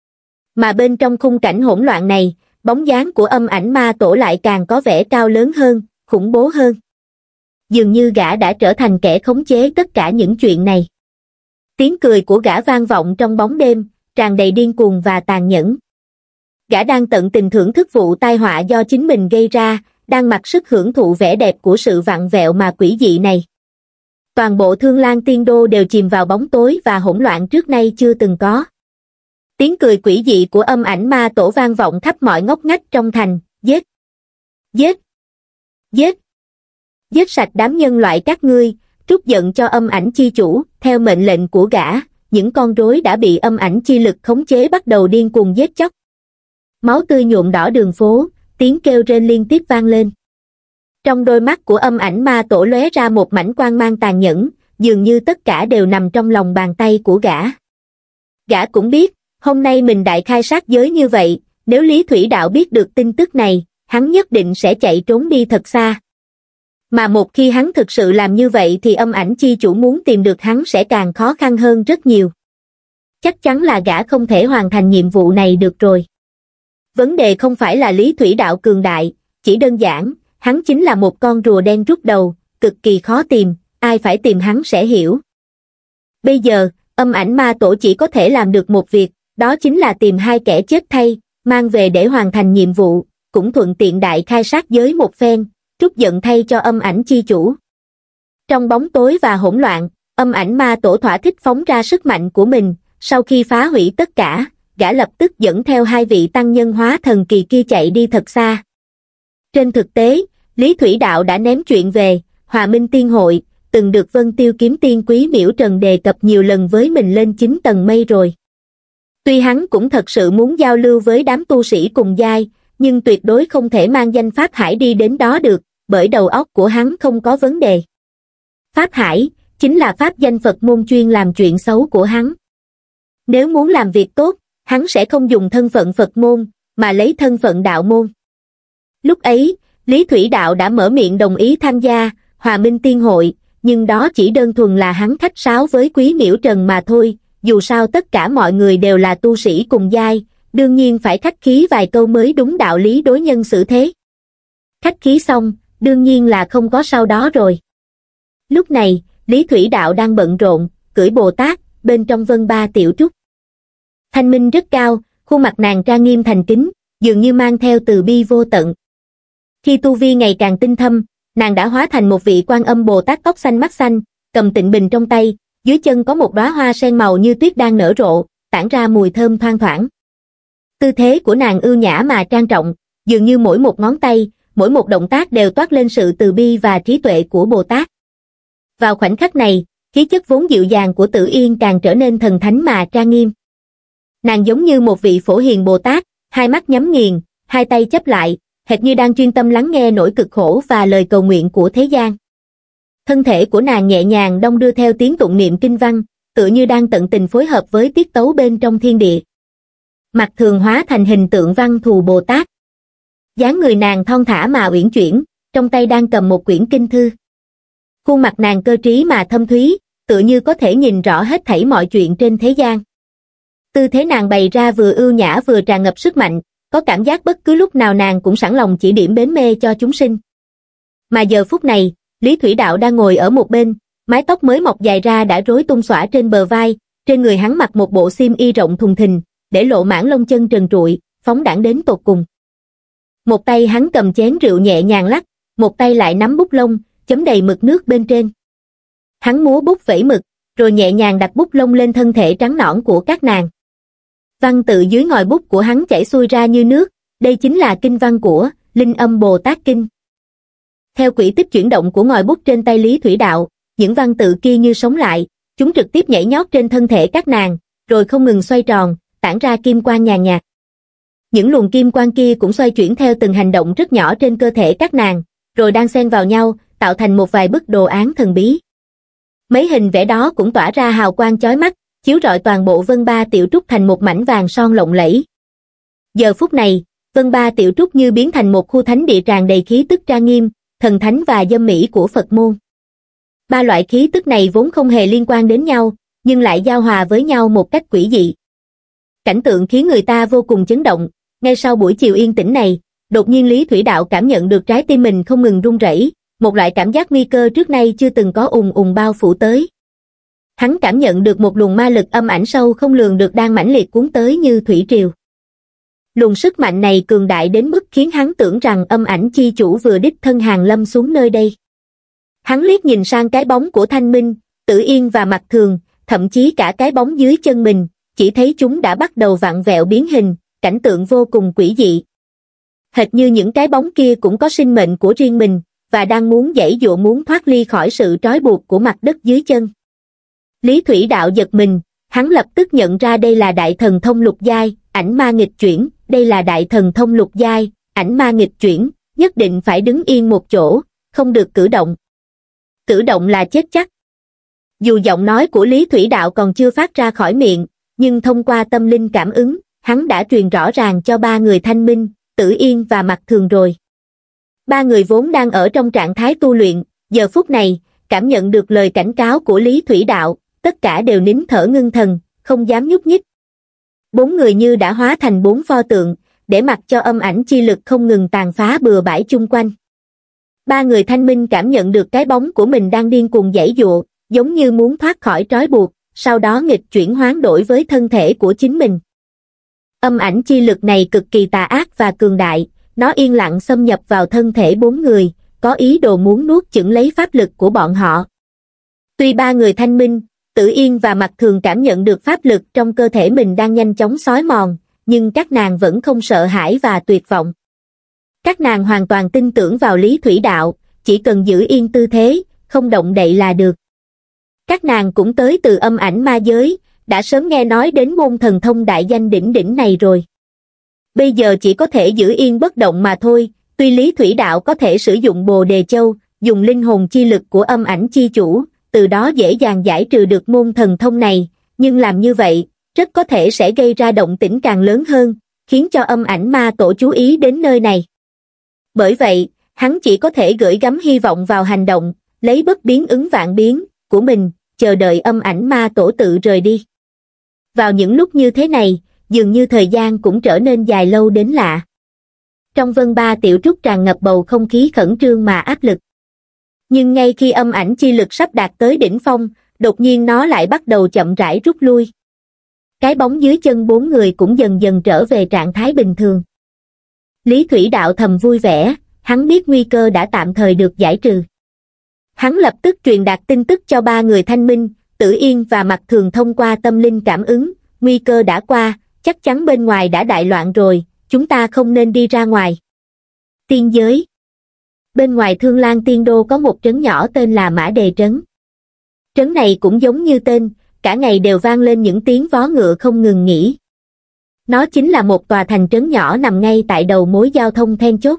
Mà bên trong khung cảnh hỗn loạn này, bóng dáng của âm ảnh ma tổ lại càng có vẻ cao lớn hơn, khủng bố hơn. Dường như gã đã trở thành kẻ khống chế tất cả những chuyện này. Tiếng cười của gã vang vọng trong bóng đêm, tràn đầy điên cuồng và tàn nhẫn. Gã đang tận tình thưởng thức vụ tai họa do chính mình gây ra, đang mặc sức hưởng thụ vẻ đẹp của sự vặn vẹo mà quỷ dị này. Toàn bộ Thương Lan Tiên Đô đều chìm vào bóng tối và hỗn loạn trước nay chưa từng có. Tiếng cười quỷ dị của âm ảnh ma tổ vang vọng khắp mọi ngóc ngách trong thành, giết, giết, giết, giết sạch đám nhân loại các ngươi, trút giận cho âm ảnh chi chủ. Theo mệnh lệnh của gã, những con rối đã bị âm ảnh chi lực khống chế bắt đầu điên cuồng giết chóc. Máu tươi nhuộm đỏ đường phố, tiếng kêu rên liên tiếp vang lên. Trong đôi mắt của âm ảnh ma tổ lóe ra một mảnh quang mang tàn nhẫn, dường như tất cả đều nằm trong lòng bàn tay của gã. Gã cũng biết, hôm nay mình đại khai sát giới như vậy, nếu Lý Thủy Đạo biết được tin tức này, hắn nhất định sẽ chạy trốn đi thật xa. Mà một khi hắn thực sự làm như vậy thì âm ảnh chi chủ muốn tìm được hắn sẽ càng khó khăn hơn rất nhiều. Chắc chắn là gã không thể hoàn thành nhiệm vụ này được rồi. Vấn đề không phải là Lý Thủy Đạo cường đại, chỉ đơn giản, hắn chính là một con rùa đen rút đầu, cực kỳ khó tìm, ai phải tìm hắn sẽ hiểu. Bây giờ, âm ảnh ma tổ chỉ có thể làm được một việc, đó chính là tìm hai kẻ chết thay, mang về để hoàn thành nhiệm vụ, cũng thuận tiện đại khai sát giới một phen, trút giận thay cho âm ảnh chi chủ. Trong bóng tối và hỗn loạn, âm ảnh ma tổ thỏa thích phóng ra sức mạnh của mình, sau khi phá hủy tất cả, gã lập tức dẫn theo hai vị tăng nhân hóa thần kỳ kia chạy đi thật xa. Trên thực tế, Lý Thủy Đạo đã ném chuyện về Hòa Minh Tiên Hội, từng được Vân Tiêu Kiếm Tiên Quý Miễu Trần đề cập nhiều lần với mình lên chín tầng mây rồi. Tuy hắn cũng thật sự muốn giao lưu với đám tu sĩ cùng giai, nhưng tuyệt đối không thể mang danh Pháp Hải đi đến đó được, bởi đầu óc của hắn không có vấn đề. Pháp Hải chính là pháp danh Phật môn chuyên làm chuyện xấu của hắn. Nếu muốn làm việc tốt, hắn sẽ không dùng thân phận Phật môn, mà lấy thân phận đạo môn. Lúc ấy, Lý Thủy Đạo đã mở miệng đồng ý tham gia Hòa Minh Tiên Hội, nhưng đó chỉ đơn thuần là hắn khách sáo với Quý Miễu Trần mà thôi, dù sao tất cả mọi người đều là tu sĩ cùng giai, đương nhiên phải khách khí vài câu mới đúng đạo lý đối nhân xử thế. Khách khí xong, đương nhiên là không có sau đó rồi. Lúc này, Lý Thủy Đạo đang bận rộn, cưỡi Bồ Tát, bên trong Vân Ba Tiểu Trúc. Thanh minh rất cao, khuôn mặt nàng trang nghiêm thành kính, dường như mang theo từ bi vô tận. Khi tu vi ngày càng tinh thâm, nàng đã hóa thành một vị Quan Âm Bồ Tát tóc xanh mắt xanh, cầm tịnh bình trong tay, dưới chân có một đóa hoa sen màu như tuyết đang nở rộ, tản ra mùi thơm thoang thoảng. Tư thế của nàng ưu nhã mà trang trọng, dường như mỗi một ngón tay, mỗi một động tác đều toát lên sự từ bi và trí tuệ của Bồ Tát. Vào khoảnh khắc này, khí chất vốn dịu dàng của Tử Yên càng trở nên thần thánh mà trang nghiêm. Nàng giống như một vị Phổ Hiền Bồ Tát, hai mắt nhắm nghiền, hai tay chắp lại, hệt như đang chuyên tâm lắng nghe nỗi cực khổ và lời cầu nguyện của thế gian. Thân thể của nàng nhẹ nhàng đong đưa theo tiếng tụng niệm kinh văn, tựa như đang tận tình phối hợp với tiết tấu bên trong thiên địa. Mặt thường hóa thành hình tượng Văn Thù Bồ Tát. Dáng người nàng thon thả mà uyển chuyển, trong tay đang cầm một quyển kinh thư. Khuôn mặt nàng cơ trí mà thâm thúy, tựa như có thể nhìn rõ hết thảy mọi chuyện trên thế gian. Tư thế nàng bày ra vừa ưu nhã vừa tràn ngập sức mạnh, có cảm giác bất cứ lúc nào nàng cũng sẵn lòng chỉ điểm bến mê cho chúng sinh. Mà giờ phút này, Lý Thủy Đạo đang ngồi ở một bên, mái tóc mới mọc dài ra đã rối tung xõa trên bờ vai, trên người hắn mặc một bộ xiêm y rộng thùng thình, để lộ mảng lông chân trần trụi, phóng đãng đến tột cùng. Một tay hắn cầm chén rượu nhẹ nhàng lắc, một tay lại nắm bút lông, chấm đầy mực nước bên trên. Hắn múa bút vẩy mực, rồi nhẹ nhàng đặt bút lông lên thân thể trắng nõn của các nàng. Văn tự dưới ngòi bút của hắn chảy xuôi ra như nước, đây chính là kinh văn của Linh Âm Bồ Tát Kinh. Theo quỹ tích chuyển động của ngòi bút trên tay Lý Thủy Đạo, những văn tự kia như sống lại, chúng trực tiếp nhảy nhót trên thân thể các nàng, rồi không ngừng xoay tròn, tản ra kim quang nhàn nhạt. Những luồng kim quang kia cũng xoay chuyển theo từng hành động rất nhỏ trên cơ thể các nàng, rồi đang xen vào nhau, tạo thành một vài bức đồ án thần bí. Mấy hình vẽ đó cũng tỏa ra hào quang chói mắt, chiếu rọi toàn bộ Vân Ba Tiểu Trúc thành một mảnh vàng son lộng lẫy. Giờ phút này, Vân Ba Tiểu Trúc như biến thành một khu thánh địa tràn đầy khí tức trang nghiêm, thần thánh và dâm mỹ của Phật môn. Ba loại khí tức này vốn không hề liên quan đến nhau, nhưng lại giao hòa với nhau một cách quỷ dị. Cảnh tượng khiến người ta vô cùng chấn động. Ngay sau buổi chiều yên tĩnh này, đột nhiên Lý Thủy Đạo cảm nhận được trái tim mình không ngừng run rẩy, một loại cảm giác nguy cơ trước nay chưa từng có ùn ùn bao phủ tới. Hắn cảm nhận được một luồng ma lực âm ảnh sâu không lường được đang mãnh liệt cuốn tới như thủy triều. Luồng sức mạnh này cường đại đến mức khiến hắn tưởng rằng âm ảnh chi chủ vừa đích thân hàng lâm xuống nơi đây. Hắn liếc nhìn sang cái bóng của Thanh Minh, Tử Yên và Mặt Thường, thậm chí cả cái bóng dưới chân mình, chỉ thấy chúng đã bắt đầu vặn vẹo biến hình, cảnh tượng vô cùng quỷ dị. Hệt như những cái bóng kia cũng có sinh mệnh của riêng mình, và đang muốn giãy giụa muốn thoát ly khỏi sự trói buộc của mặt đất dưới chân. Lý Thủy Đạo giật mình, hắn lập tức nhận ra đây là đại thần thông lục giai, ảnh ma nghịch chuyển, đây là đại thần thông lục giai, ảnh ma nghịch chuyển, nhất định phải đứng yên một chỗ, không được cử động. Cử động là chết chắc. Dù giọng nói của Lý Thủy Đạo còn chưa phát ra khỏi miệng, nhưng thông qua tâm linh cảm ứng, hắn đã truyền rõ ràng cho ba người Thanh Minh, Tử Yên và Mặt Thường rồi. Ba người vốn đang ở trong trạng thái tu luyện, giờ phút này, cảm nhận được lời cảnh cáo của Lý Thủy Đạo, tất cả đều nín thở ngưng thần, không dám nhúc nhích. Bốn người như đã hóa thành bốn pho tượng, để mặc cho âm ảnh chi lực không ngừng tàn phá bừa bãi chung quanh. Ba người Thanh Minh cảm nhận được cái bóng của mình đang điên cuồng giãy giụa, giống như muốn thoát khỏi trói buộc, sau đó nghịch chuyển hoán đổi với thân thể của chính mình. Âm ảnh chi lực này cực kỳ tà ác và cường đại, nó yên lặng xâm nhập vào thân thể bốn người, có ý đồ muốn nuốt chửng lấy pháp lực của bọn họ. Tuy ba người Thanh Minh, Tử Yên và Mặt Thường cảm nhận được pháp lực trong cơ thể mình đang nhanh chóng xói mòn, nhưng các nàng vẫn không sợ hãi và tuyệt vọng. Các nàng hoàn toàn tin tưởng vào Lý Thủy Đạo, chỉ cần giữ yên tư thế, không động đậy là được. Các nàng cũng tới từ âm ảnh ma giới, đã sớm nghe nói đến môn thần thông đại danh đỉnh đỉnh này rồi. Bây giờ chỉ có thể giữ yên bất động mà thôi, tuy Lý Thủy Đạo có thể sử dụng Bồ Đề Châu, dùng linh hồn chi lực của âm ảnh chi chủ, từ đó dễ dàng giải trừ được môn thần thông này, nhưng làm như vậy, rất có thể sẽ gây ra động tĩnh càng lớn hơn, khiến cho âm ảnh ma tổ chú ý đến nơi này. Bởi vậy, hắn chỉ có thể gửi gắm hy vọng vào hành động, lấy bất biến ứng vạn biến của mình, chờ đợi âm ảnh ma tổ tự rời đi. Vào những lúc như thế này, dường như thời gian cũng trở nên dài lâu đến lạ. Trong vân ba tiểu trúc tràn ngập bầu không khí khẩn trương mà áp lực. Nhưng ngay khi âm ảnh chi lực sắp đạt tới đỉnh phong, đột nhiên nó lại bắt đầu chậm rãi rút lui. Cái bóng dưới chân bốn người cũng dần dần trở về trạng thái bình thường. Lý Thủy Đạo thầm vui vẻ, hắn biết nguy cơ đã tạm thời được giải trừ. Hắn lập tức truyền đạt tin tức cho ba người Thanh Minh, Tử Yên và Mặc Thường thông qua tâm linh cảm ứng, nguy cơ đã qua, chắc chắn bên ngoài đã đại loạn rồi, chúng ta không nên đi ra ngoài. Tiên giới. Bên ngoài Thương Lan Tiên Đô có một trấn nhỏ tên là Mã Đề Trấn. Trấn này cũng giống như tên, cả ngày đều vang lên những tiếng vó ngựa không ngừng nghỉ. Nó chính là một tòa thành trấn nhỏ nằm ngay tại đầu mối giao thông then chốt.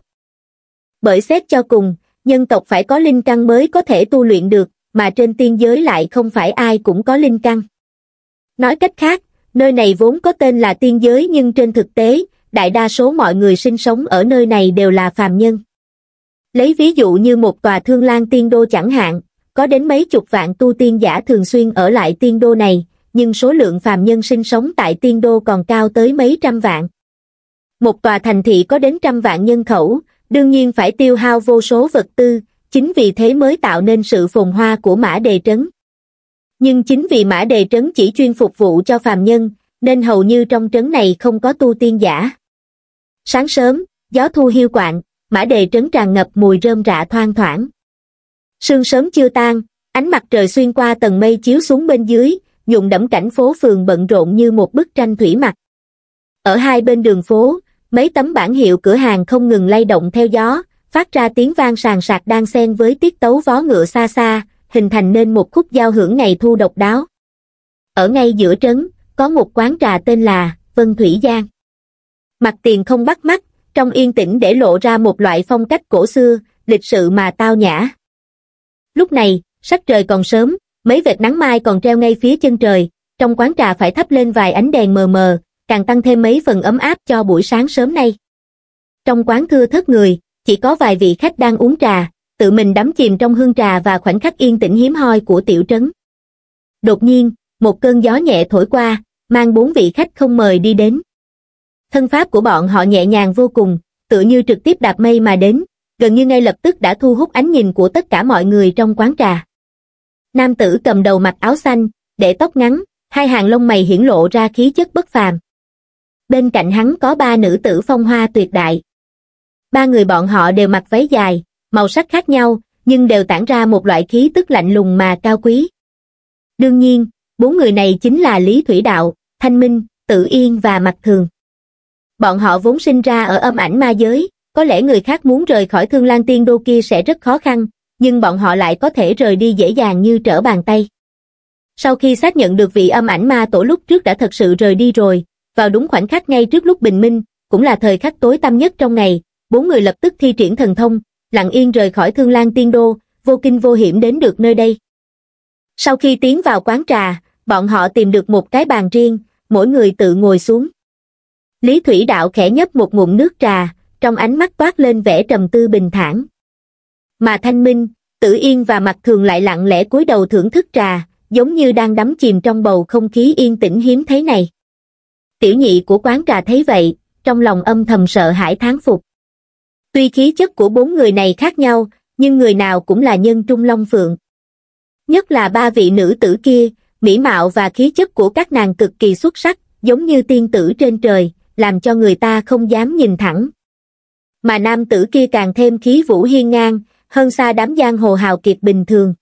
Bởi xét cho cùng, nhân tộc phải có linh căn mới có thể tu luyện được, mà trên tiên giới lại không phải ai cũng có linh căn. Nói cách khác, nơi này vốn có tên là tiên giới nhưng trên thực tế, đại đa số mọi người sinh sống ở nơi này đều là phàm nhân. Lấy ví dụ như một tòa Thương Lan Tiên Đô chẳng hạn, có đến mấy chục vạn tu tiên giả thường xuyên ở lại tiên đô này, nhưng số lượng phàm nhân sinh sống tại tiên đô còn cao tới mấy trăm vạn. Một tòa thành thị có đến trăm vạn nhân khẩu, đương nhiên phải tiêu hao vô số vật tư, chính vì thế mới tạo nên sự phồn hoa của Mã Đề Trấn. Nhưng chính vì Mã Đề Trấn chỉ chuyên phục vụ cho phàm nhân, nên hầu như trong trấn này không có tu tiên giả. Sáng sớm, gió thu hiu quạng, Mã Đề Trấn tràn ngập mùi rơm rạ thoang thoảng. Sương sớm chưa tan, ánh mặt trời xuyên qua tầng mây chiếu xuống bên dưới, nhuộm đẫm cảnh phố phường bận rộn như một bức tranh thủy mặc. Ở hai bên đường phố, mấy tấm bảng hiệu cửa hàng không ngừng lay động theo gió, phát ra tiếng vang sàn sạc đan xen với tiết tấu vó ngựa xa xa, hình thành nên một khúc giao hưởng ngày thu độc đáo. Ở ngay giữa trấn, có một quán trà tên là Vân Thủy Giang. Mặt tiền không bắt mắt, trong yên tĩnh để lộ ra một loại phong cách cổ xưa, lịch sự mà tao nhã. Lúc này, sắc trời còn sớm, mấy vệt nắng mai còn treo ngay phía chân trời, trong quán trà phải thắp lên vài ánh đèn mờ mờ, càng tăng thêm mấy phần ấm áp cho buổi sáng sớm nay. Trong quán thưa thớt người, chỉ có vài vị khách đang uống trà, tự mình đắm chìm trong hương trà và khoảnh khắc yên tĩnh hiếm hoi của tiểu trấn. Đột nhiên, một cơn gió nhẹ thổi qua, mang bốn vị khách không mời đi đến. Thân pháp của bọn họ nhẹ nhàng vô cùng, tựa như trực tiếp đạp mây mà đến, gần như ngay lập tức đã thu hút ánh nhìn của tất cả mọi người trong quán trà. Nam tử cầm đầu mặc áo xanh, để tóc ngắn, hai hàng lông mày hiển lộ ra khí chất bất phàm. Bên cạnh hắn có ba nữ tử phong hoa tuyệt đại. Ba người bọn họ đều mặc váy dài, màu sắc khác nhau, nhưng đều tản ra một loại khí tức lạnh lùng mà cao quý. Đương nhiên, bốn người này chính là Lý Thủy Đạo, Thanh Minh, Tử Yên và Mặc Thường. Bọn họ vốn sinh ra ở âm ảnh ma giới, có lẽ người khác muốn rời khỏi Thương Lan Tiên Đô kia sẽ rất khó khăn, nhưng bọn họ lại có thể rời đi dễ dàng như trở bàn tay. Sau khi xác nhận được vị âm ảnh ma tổ lúc trước đã thật sự rời đi rồi, vào đúng khoảnh khắc ngay trước lúc bình minh, cũng là thời khắc tối tăm nhất trong ngày, bốn người lập tức thi triển thần thông, lặng yên rời khỏi Thương Lan Tiên Đô, vô kinh vô hiểm đến được nơi đây. Sau khi tiến vào quán trà, bọn họ tìm được một cái bàn riêng, mỗi người tự ngồi xuống. Lý Thủy Đạo khẽ nhấp một ngụm nước trà, trong ánh mắt toát lên vẻ trầm tư bình thản. Mà Thanh Minh, Tử Yên và Mặc Thường lại lặng lẽ cúi đầu thưởng thức trà, giống như đang đắm chìm trong bầu không khí yên tĩnh hiếm thấy này. Tiểu nhị của quán trà thấy vậy, trong lòng âm thầm sợ hãi thán phục. Tuy khí chất của bốn người này khác nhau, nhưng người nào cũng là nhân trung long phượng. Nhất là ba vị nữ tử kia, mỹ mạo và khí chất của các nàng cực kỳ xuất sắc, giống như tiên tử trên trời, làm cho người ta không dám nhìn thẳng. Mà nam tử kia càng thêm khí vũ hiên ngang, hơn xa đám giang hồ hào kiệt bình thường.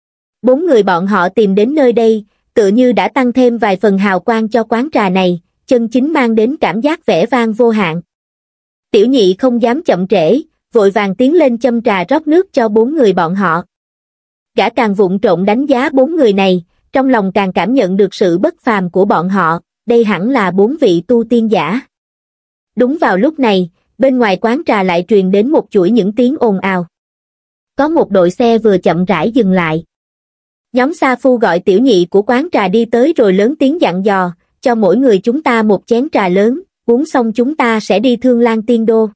Bốn người bọn họ tìm đến nơi đây, tựa như đã tăng thêm vài phần hào quang cho quán trà này, chân chính mang đến cảm giác vẻ vang vô hạn. Tiểu nhị không dám chậm trễ, vội vàng tiến lên châm trà rót nước cho bốn người bọn họ. Gã càng vụng trộn đánh giá bốn người này, trong lòng càng cảm nhận được sự bất phàm của bọn họ, đây hẳn là bốn vị tu tiên giả. Đúng vào lúc này, bên ngoài quán trà lại truyền đến một chuỗi những tiếng ồn ào. Có một đội xe vừa chậm rãi dừng lại. Nhóm sa phu gọi tiểu nhị của quán trà đi tới rồi lớn tiếng dặn dò, cho mỗi người chúng ta một chén trà lớn, uống xong chúng ta sẽ đi Thương Lan Tiên Đô.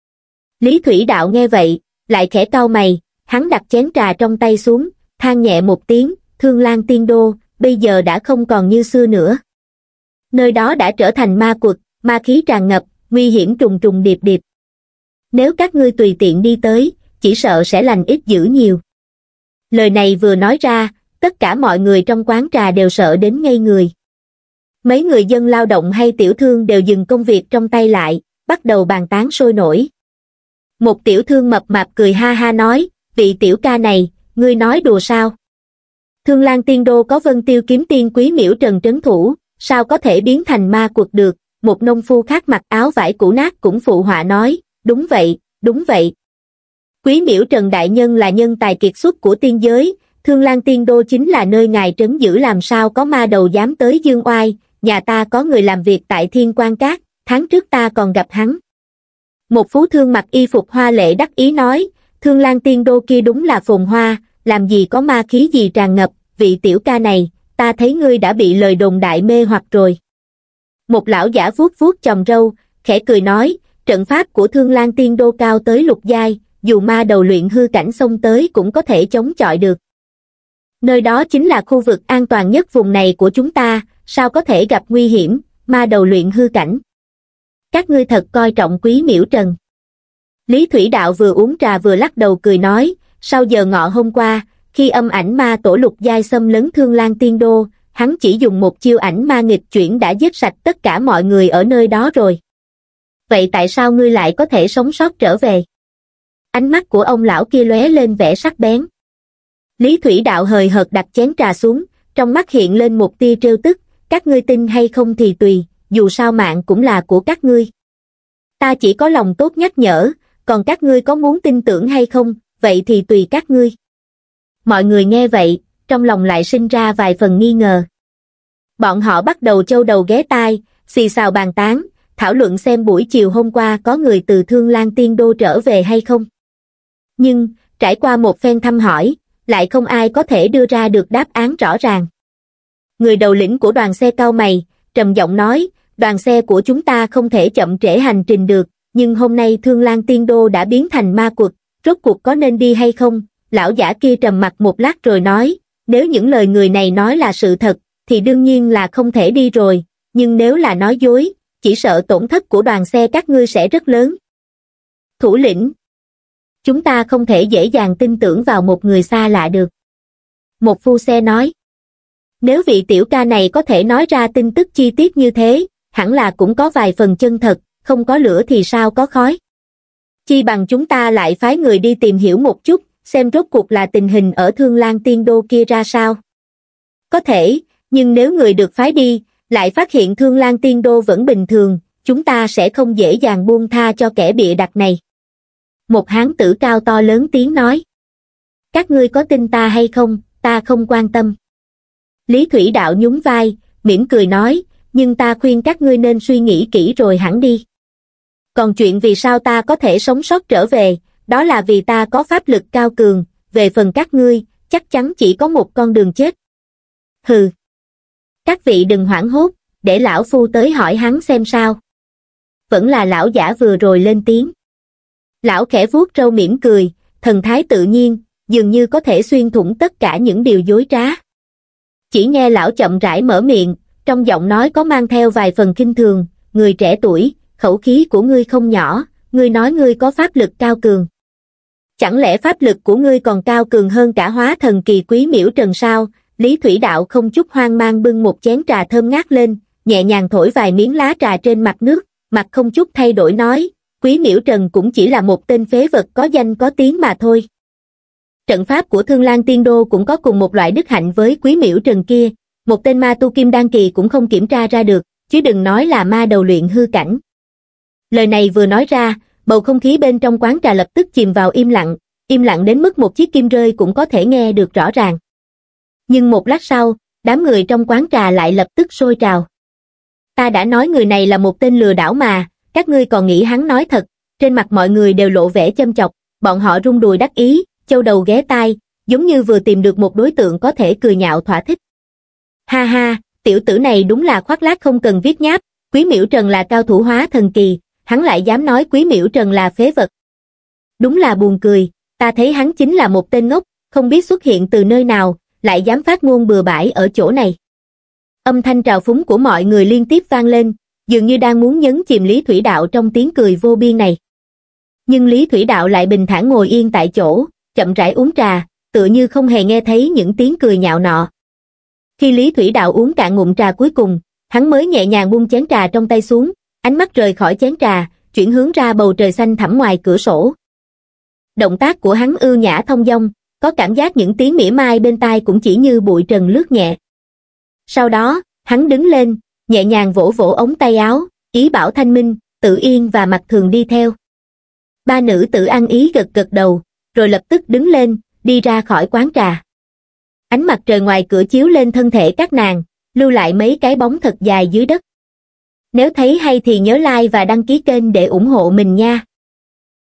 Lý Thủy Đạo nghe vậy, lại khẽ cau mày, hắn đặt chén trà trong tay xuống, than nhẹ một tiếng, Thương Lan Tiên Đô, bây giờ đã không còn như xưa nữa. Nơi đó đã trở thành ma quật, ma khí tràn ngập, nguy hiểm trùng trùng điệp điệp. Nếu các ngươi tùy tiện đi tới, chỉ sợ sẽ lành ít dữ nhiều. Lời này vừa nói ra, tất cả mọi người trong quán trà đều sợ đến ngây người. Mấy người dân lao động hay tiểu thương đều dừng công việc trong tay lại, bắt đầu bàn tán sôi nổi. Một tiểu thương mập mạp cười ha ha nói, vị tiểu ca này, ngươi nói đùa sao? Thương Lan Tiên Đô có Vân Tiêu Kiếm Tiên Quý Miễu Trần trấn thủ, sao có thể biến thành ma quật được? Một nông phu khác mặc áo vải cũ nát cũng phụ họa nói, đúng vậy, đúng vậy. Quý Miễu Trần đại nhân là nhân tài kiệt xuất của tiên giới, Thương Lan Tiên Đô chính là nơi ngài trấn giữ, làm sao có ma đầu dám tới dương oai, nhà ta có người làm việc tại Thiên Quan Cát, tháng trước ta còn gặp hắn. Một phú thương mặc y phục hoa lệ đắc ý nói, Thương Lan Tiên Đô kia đúng là phồn hoa, làm gì có ma khí gì tràn ngập, vị tiểu ca này, ta thấy ngươi đã bị lời đồn đại mê hoặc rồi. Một lão giả vuốt vuốt chòm râu, khẽ cười nói, trận pháp của Thương Lan Tiên Đô cao tới lục giai, dù ma đầu luyện hư cảnh xông tới cũng có thể chống chọi được. Nơi đó chính là khu vực an toàn nhất vùng này của chúng ta, sao có thể gặp nguy hiểm, ma đầu luyện hư cảnh. Các ngươi thật coi trọng Quý Miễu Trần. Lý Thủy Đạo vừa uống trà vừa lắc đầu cười nói, sau giờ ngọ hôm qua, khi âm ảnh ma tổ lục giai xâm lấn Thương Lan Tiên Đô, hắn chỉ dùng một chiêu ảnh ma nghịch chuyển đã giết sạch tất cả mọi người ở nơi đó rồi. Vậy tại sao ngươi lại có thể sống sót trở về? Ánh mắt của ông lão kia lóe lên vẻ sắc bén. Lý Thủy Đạo hời hợt đặt chén trà xuống, trong mắt hiện lên một tia trêu tức, các ngươi tin hay không thì tùy, dù sao mạng cũng là của các ngươi. Ta chỉ có lòng tốt nhắc nhở, còn các ngươi có muốn tin tưởng hay không, vậy thì tùy các ngươi. Mọi người nghe vậy, trong lòng lại sinh ra vài phần nghi ngờ. Bọn họ bắt đầu châu đầu ghé tai, xì xào bàn tán, thảo luận xem buổi chiều hôm qua có người từ Thương Lan Tiên Đô trở về hay không. Nhưng, trải qua một phen thăm hỏi, lại không ai có thể đưa ra được đáp án rõ ràng. Người đầu lĩnh của đoàn xe cau mày, trầm giọng nói, đoàn xe của chúng ta không thể chậm trễ hành trình được, nhưng hôm nay Thương Lan Tiên Đô đã biến thành ma quật, rốt cuộc có nên đi hay không? Lão giả kia trầm mặc một lát rồi nói, nếu những lời người này nói là sự thật, thì đương nhiên là không thể đi rồi, nhưng nếu là nói dối, chỉ sợ tổn thất của đoàn xe các ngươi sẽ rất lớn. Thủ lĩnh, chúng ta không thể dễ dàng tin tưởng vào một người xa lạ được. Một phu xe nói, nếu vị tiểu ca này có thể nói ra tin tức chi tiết như thế, hẳn là cũng có vài phần chân thật, không có lửa thì sao có khói. Chi bằng chúng ta lại phái người đi tìm hiểu một chút, xem rốt cuộc là tình hình ở Thương Lan Tiên Đô kia ra sao. Có thể, nhưng nếu người được phái đi, lại phát hiện Thương Lan Tiên Đô vẫn bình thường, chúng ta sẽ không dễ dàng buông tha cho kẻ bịa đặt này. Một hán tử cao to lớn tiếng nói. Các ngươi có tin ta hay không, ta không quan tâm. Lý Thủy Đạo nhún vai, mỉm cười nói, nhưng ta khuyên các ngươi nên suy nghĩ kỹ rồi hẳn đi. Còn chuyện vì sao ta có thể sống sót trở về, đó là vì ta có pháp lực cao cường, về phần các ngươi, chắc chắn chỉ có một con đường chết. Hừ. Các vị đừng hoảng hốt, để lão phu tới hỏi hắn xem sao. Vẫn là lão giả vừa rồi lên tiếng. Lão khẽ vuốt râu mỉm cười, thần thái tự nhiên, dường như có thể xuyên thủng tất cả những điều dối trá. Chỉ nghe lão chậm rãi mở miệng, trong giọng nói có mang theo vài phần khinh thường, người trẻ tuổi, khẩu khí của ngươi không nhỏ, ngươi nói ngươi có pháp lực cao cường. Chẳng lẽ pháp lực của ngươi còn cao cường hơn cả hóa thần kỳ Quý Miễu Trần sao? Lý Thủy Đạo không chút hoang mang bưng một chén trà thơm ngát lên, nhẹ nhàng thổi vài miếng lá trà trên mặt nước, mặt không chút thay đổi nói, Quý Miễu Trần cũng chỉ là một tên phế vật có danh có tiếng mà thôi. Trận pháp của Thương Lan Tiên Đô cũng có cùng một loại đức hạnh với Quý Miễu Trần kia, một tên ma tu kim đan kỳ cũng không kiểm tra ra được, chứ đừng nói là ma đầu luyện hư cảnh. Lời này vừa nói ra, bầu không khí bên trong quán trà lập tức chìm vào im lặng, im lặng đến mức một chiếc kim rơi cũng có thể nghe được rõ ràng. Nhưng một lát sau, đám người trong quán trà lại lập tức sôi trào. Ta đã nói người này là một tên lừa đảo mà, các ngươi còn nghĩ hắn nói thật. Trên mặt mọi người đều lộ vẻ châm chọc, bọn họ rung đùi đắc ý, châu đầu ghé tai, giống như vừa tìm được một đối tượng có thể cười nhạo thỏa thích. Ha ha, tiểu tử này đúng là khoác lác không cần viết nháp, Quý Miễu Trần là cao thủ hóa thần kỳ, hắn lại dám nói Quý Miễu Trần là phế vật. Đúng là buồn cười, ta thấy hắn chính là một tên ngốc, không biết xuất hiện từ nơi nào, lại dám phát ngôn bừa bãi ở chỗ này. Âm thanh trào phúng của mọi người liên tiếp vang lên, dường như đang muốn nhấn chìm Lý Thủy Đạo trong tiếng cười vô biên này. Nhưng Lý Thủy Đạo lại bình thản ngồi yên tại chỗ, chậm rãi uống trà, tựa như không hề nghe thấy những tiếng cười nhạo nọ. Khi Lý Thủy Đạo uống cạn ngụm trà cuối cùng, hắn mới nhẹ nhàng buông chén trà trong tay xuống, ánh mắt rời khỏi chén trà, chuyển hướng ra bầu trời xanh thẳm ngoài cửa sổ. Động tác của hắn ưu nhã thông dong, có cảm giác những tiếng mỉa mai bên tai cũng chỉ như bụi trần lướt nhẹ. Sau đó, hắn đứng lên, nhẹ nhàng vỗ vỗ ống tay áo, ý bảo Thanh Minh, Tự Yên và Mặc Thường đi theo. Ba nữ tử ăn ý gật gật đầu, rồi lập tức đứng lên, đi ra khỏi quán trà. Ánh mặt trời ngoài cửa chiếu lên thân thể các nàng, lưu lại mấy cái bóng thật dài dưới đất. Nếu thấy hay thì nhớ like và đăng ký kênh để ủng hộ mình nha.